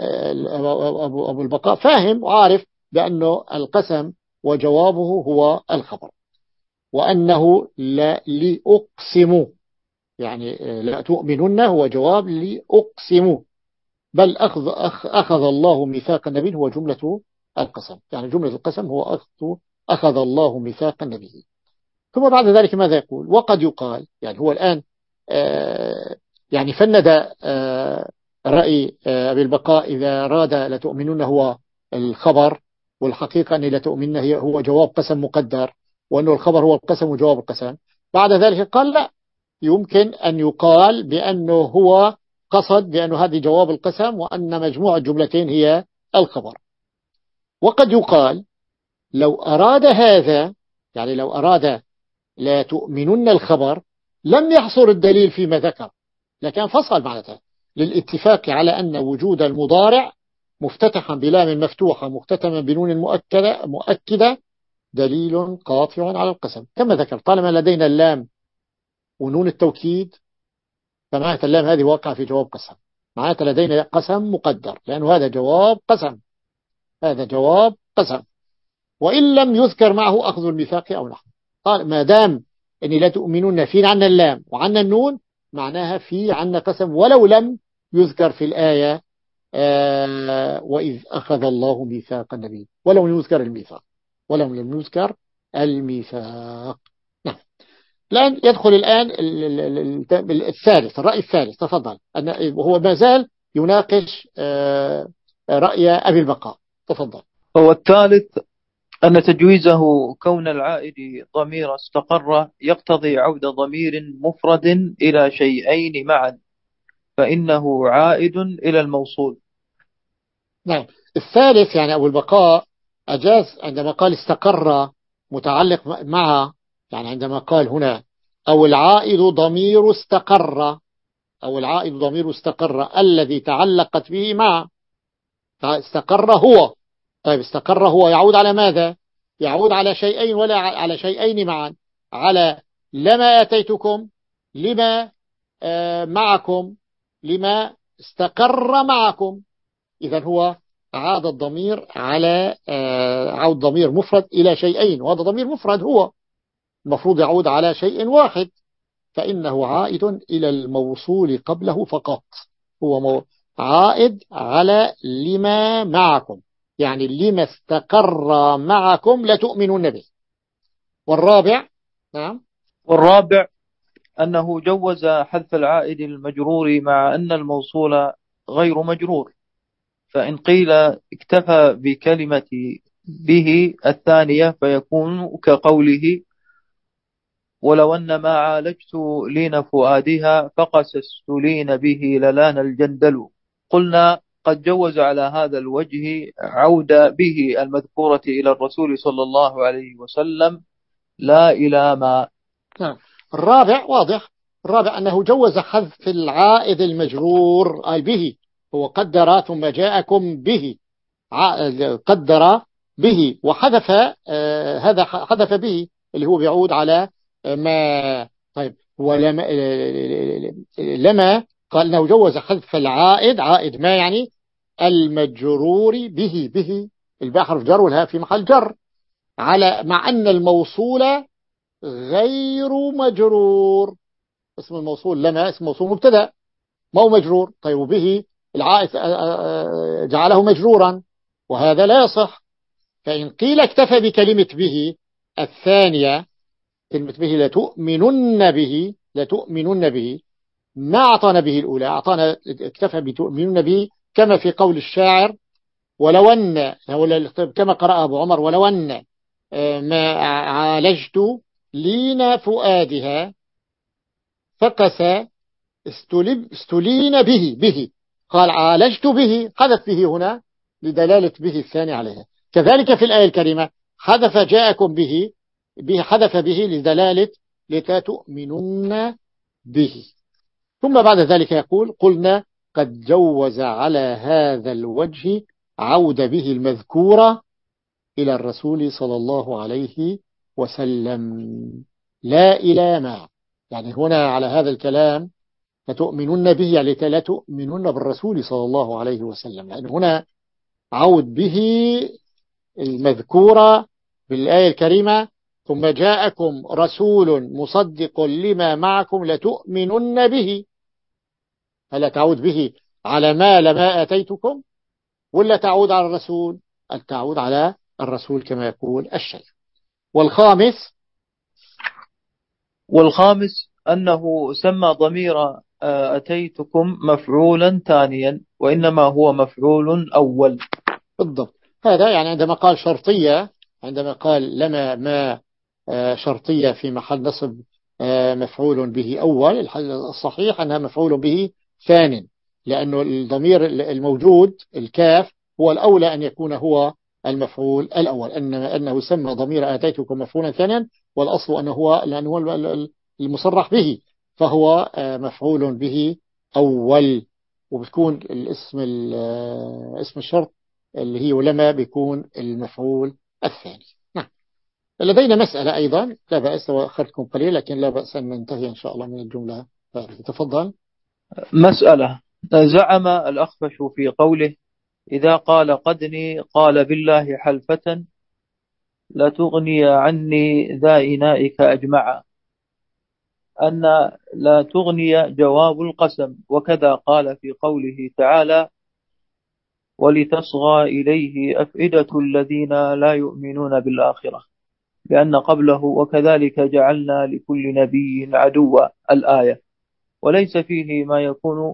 Speaker 1: أبو البقاء فاهم وعارف بأنه القسم وجوابه هو الخبر، وأنه لا لأقسم يعني لا تؤمنن هو جواب لأقسم، بل أخذ, أخذ الله ميثاق النبي هو جملة القسم، يعني جملة القسم هو أخذ, أخذ الله ميثاق النبي. ثم بعد ذلك ماذا يقول؟ وقد يقال يعني هو الآن آه يعني فند آه رأي آه أبي البقاء إذا أراد لتؤمنون هو الخبر، والحقيقة أن لتؤمنون هو جواب قسم مقدر، وأنه الخبر هو القسم وجواب القسم. بعد ذلك قال لا، يمكن أن يقال بأنه هو قصد بأنه هذه جواب القسم وأن مجموع الجملتين هي الخبر. وقد يقال لو أراد هذا يعني لو أراد لا تؤمنن الخبر لم يحصر الدليل فيما ذكر، لكن فصل معناتها للاتفاق على أن وجود المضارع مفتتحا بلام مفتوحة مختتما بنون مؤكدة مؤكدة دليل قاطع على القسم كما ذكر. طالما لدينا اللام ونون التوكيد فمعنى اللام هذه واقع في جواب قسم، معناتها لدينا قسم مقدر لأنه هذا جواب قسم، هذا جواب قسم وإن لم يذكر معه أخذ الميثاق أو نحو. قال ما دام أني لا تؤمنون في عنا اللام وعنا النون معناها في عنا قسم ولو لم يذكر في الآية آه وإذ أخذ الله ميثاق النبي، ولو لم يذكر الميثاق ولو لم يذكر الميثاق. نعم. الآن يدخل الآن الثالث الرأي الثالث، تفضل، وهو ما زال يناقش آه رأي أبي البقاء، تفضل.
Speaker 2: هو الثالث أن تجويزه كون العائد ضمير استقر يقتضي عود ضمير مفرد إلى شيئين معا فإنه عائد إلى الموصول.
Speaker 1: نعم. الثالث يعني أبو البقاء أجاز عندما قال استقر متعلق مع، يعني عندما قال هنا أو العائد ضمير استقر أو العائد ضمير استقر الذي تعلقت به مع، استقر هو، طيب استقر هو يعود على ماذا؟ يعود على شيئين ولا على شيئين معا، على لما أتيتكم، لما آه معكم، لما استقر معكم. إذن هو عاد الضمير على آه عود ضمير مفرد إلى شيئين، وهذا ضمير مفرد هو المفروض يعود على شيء واحد، فإنه عائد إلى الموصول قبله فقط، هو عائد على لما معكم، يعني لما استقر معكم لتؤمنون به. والرابع نعم
Speaker 2: والرابع أنه جوز حذف العائد المجرور مع أن الموصول غير مجرور، فإن قيل اكتفى بكلمة به الثانية فيكون كقوله ولو أن ما عالجت لين فؤادها فقسست لين به للان الجندل. قلنا قد جوز على هذا الوجه عود به المذكورة إلى الرسول صلى الله عليه وسلم لا إلى ما.
Speaker 1: نعم. الرابع واضح، الرابع أنه جوز حذف العائد المجرور أي به، هو قدر ثم جاءكم به، قدر به وحذف آه هذا حذف به اللي هو بيعود على ما. طيب ولما لما قال انه جوز حذف العائد، عائد ما يعني المجرور به، به الباء حرف جر والهاء في محل جر، على مع ان الموصول غير مجرور، اسم الموصول لما اسم موصول مبتدا ما هو مجرور، طيب به العائد جعله مجرورا وهذا لا يصح. فإن قيل اكتفى بكلمة به الثانية، كلمة به لتؤمنن به، لتؤمنن به ما أعطانا به الأولى، أعطانا اكتفى بتؤمنن به كما في قول الشاعر ولو أن، كما قرأ أبو عمر ولو أن ما عالجت لين فؤادها فقس استلب استلين به به قال عالجت به، حذف به هنا لدلالة به الثاني عليها. كذلك في الآية الكريمة حذف جاءكم به به حذف به لدلالة لتؤمنن به. ثم بعد ذلك يقول قلنا قد جوز على هذا الوجه عود به المذكورة إلى الرسول صلى الله عليه وسلم لا إلى ما، يعني هنا على هذا الكلام لتؤمنن به يعني لا تؤمنن بالرسول صلى الله عليه وسلم، لأن هنا عود به المذكورة بالآية الكريمة ثم جاءكم رسول مصدق لما معكم لتؤمنن به، هل تعود به على ما لما آتيتكم ولا تعود على الرسول؟ تعود على الرسول كما يقول الشيخ. والخامس
Speaker 2: والخامس أنه سمى ضمير أتيتكم مفعولا ثانيا وإنما هو مفعول أول.
Speaker 1: بالضبط، هذا يعني عندما قال شرطية، عندما قال لما ما شرطية في محل نصب مفعول به أول، الصحيح أنها مفعول به ثان، لأنه الضمير الموجود الكاف هو الأولى أن يكون هو المفعول الأول، أن أنه سمى ضمير آتيتكم مفعولا ثانيا، والأصل أنه هو لأنه هو المصرح به فهو مفعول به أول، وبتكون الاسم اسم الشرط اللي هي ولما بيكون المفعول الثاني. نعم. لدينا مسألة أيضا لا بأس وأخذتكم قليل لكن لا بأس أن ننتهي إن شاء الله من الجملة. تفضل.
Speaker 2: مسألة زعم الأخفش في قوله إذا قال قدني قال بالله حلفة لا تغني عني ذا إنائك أجمعا أن لا تغني جواب القسم، وكذا قال في قوله تعالى ولتصغى إليه أفئدة الذين لا يؤمنون بالآخرة، لأن قبله وكذلك جعلنا لكل نبي عدوا الآية، وليس فيه ما يكون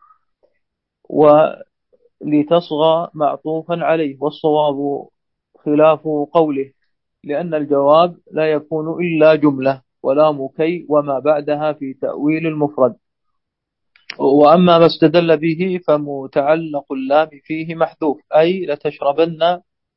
Speaker 2: ولتصغى معطوفا عليه، والصواب خلاف قوله لأن الجواب لا يكون إلا جملة ولا مكي وما بعدها في تأويل المفرد. وأما ما استدل به فمتعلق اللام فيه محذوف، أي لتشربن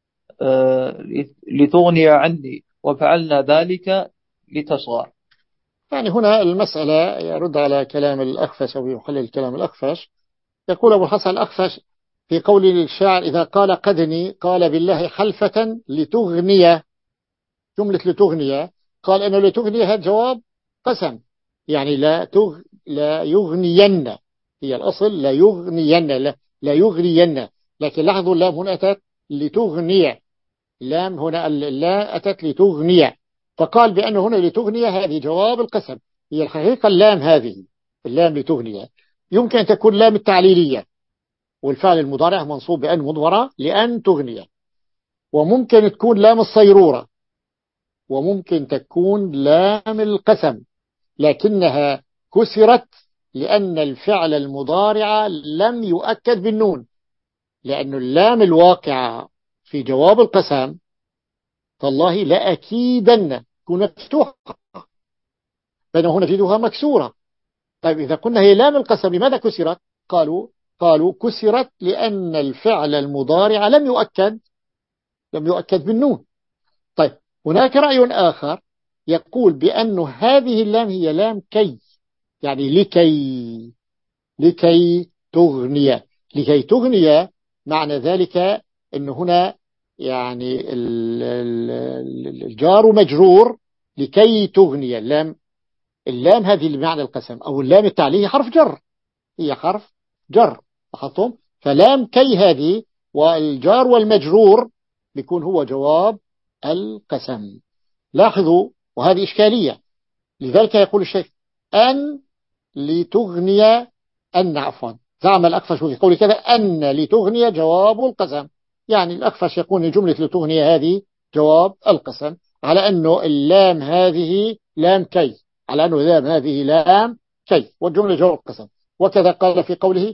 Speaker 2: لتغني عني وفعلنا ذلك لتصغى.
Speaker 1: يعني هنا المسألة يرد على كلام الأخفش أو يحلل كلام الأخفش. يقول أبو الحسن الأخفش في قول الشاعر إذا قال قدني قال بالله حلفة لتغني، جملة لتغني قال أنه لتغني هذا جواب قسم، يعني لا تغ لا يغنين، هي الأصل لا يغنين لا, لا يغنين، لكن لاحظوا اللام هنا أتت لتغني، اللام هنا لا أتت لتغني، فقال بأنه هنا لتغني هذه جواب القسم. هي الحقيقة اللام هذه اللام لتغني يمكن أن تكون لام التعليلية والفعل المضارع منصوب بأن مضمرة لأن تغني، وممكن تكون لام الصيرورة، وممكن تكون لام القسم، لكنها كسرت لأن الفعل المضارع لم يؤكد بالنون، لأن اللام الواقعة في جواب القسم فالله لأكيدن تكون مفتوحة بينما هنا نجدها مكسورة. طيب إذا قلنا هي لام القسم لماذا كسرت؟ قالوا قالوا كسرت لأن الفعل المضارع لم يؤكد لم يؤكد بالنون. طيب هناك رأي آخر يقول بأن هذه اللام هي لام كي، يعني لكي لكي تغني لكي تغني معنى ذلك أن هنا يعني الجار مجرور لكي تغني، اللام اللام هذه بمعنى القسم أو اللام التعليل حرف جر، هي حرف جر لاحظتم، فلام كي هذه والجار والمجرور بيكون هو جواب القسم. لاحظوا وهذه إشكالية، لذلك يقول الشيخ أن لتغني أن عفوا زعم الأخفش في قول كذا أن لتغني جواب القسم، يعني الأخفش يقول جملة لتغني هذه جواب القسم على أنه اللام هذه لام كي، على أنه اللام هذه لام كي والجملة جواب القسم. وكذا قال في قوله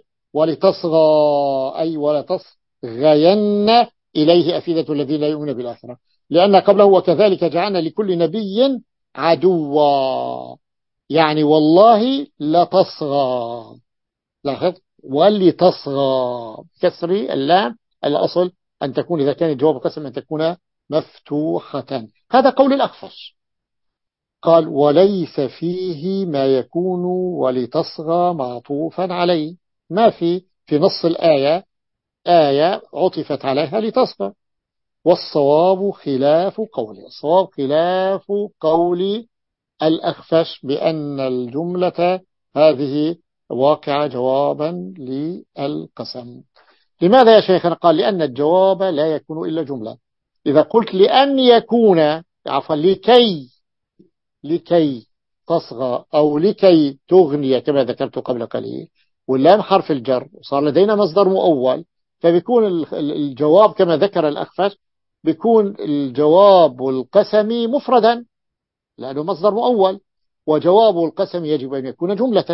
Speaker 1: ولتصغى أي ولتصغين إليه أفئدة الذين لا يؤمنون بالآخرة، لأن قبله وكذلك جعلنا لكل نبي عدوا، يعني والله لتصغى. لاحظ، ولتصغى كسر اللام، الأصل أن تكون إذا كان جواب القسم أن تكون مفتوحة. هذا قول الأخفش. قال وليس فيه ما يكون ولتصغى معطوفا عليه، ما في في نص الآية آية عطفت عليها لتصغى. والصواب خلاف قوله، الصواب خلاف قول الأخفش بأن الجملة هذه واقعة جوابا للقسم. لماذا يا شيخنا؟ قال لأن الجواب لا يكون إلا جملة. إذا قلت لأن يكون، عفوا لكي لكي تصغى أو لكي تغني كما ذكرت قبل قليل، واللام حرف الجر وصار لدينا مصدر مؤول، فبيكون الجواب كما ذكر الأخفش بيكون الجواب القسمي مفردا لأنه مصدر مؤول، وجواب القسم يجب أن يكون جملة.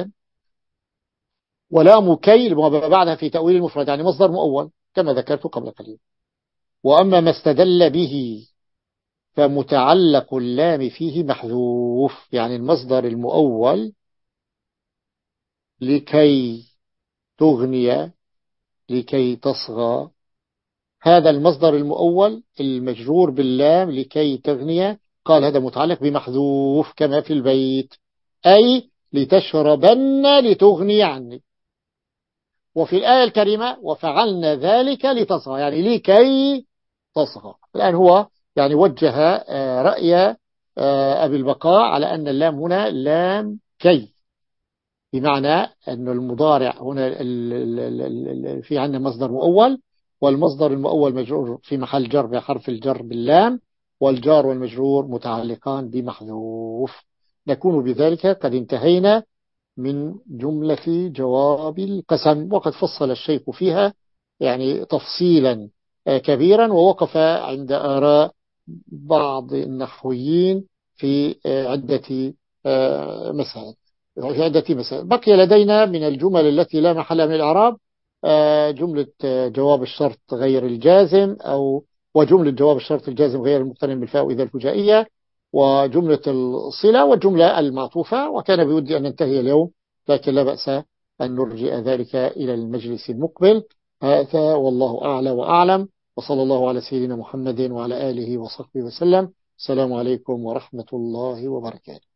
Speaker 1: ولام كي بعدها في تأويل المفرد يعني مصدر مؤول كما ذكرت قبل قليل. وأما ما استدل به فمتعلق اللام فيه محذوف، يعني المصدر المؤول لكي تغني لكي تصغى، هذا المصدر المؤول المجرور باللام لكي تغني، قال هذا متعلق بمحذوف كما في البيت، أي لتشربن لتغني عني. وفي الآية الكريمة وفعلنا ذلك لتصغى، يعني لكي تصغى. الآن هو يعني وجه رأي أبي البقاء على أن اللام هنا لام كي، بمعنى أن المضارع هنا في عندنا مصدر مؤول، والمصدر المؤول مجرور في محل جر بحرف الجر باللام، والجار والمجرور متعلقان بمحذوف. نكون بذلك قد انتهينا من جملة جواب القسم، وقد فصل الشيخ فيها يعني تفصيلا كبيرا، ووقف عند آراء بعض النحويين في عدة مسائل في عدة مسائل. بقي لدينا من الجمل التي لا محل من الإعراب جملة جواب الشرط غير الجازم، أو وجملة جواب الشرط الجازم غير المقترن بالفاء إذا الفجائية، وجملة الصلة والجملة المعطوفة. وكان بودي أن ننتهي اليوم، لكن لا بأس أن نرجع ذلك إلى المجلس المقبل. هذا والله أعلى وأعلم، وصلى الله على سيدنا محمد وعلى آله وصحبه وسلم. السلام عليكم ورحمة الله وبركاته.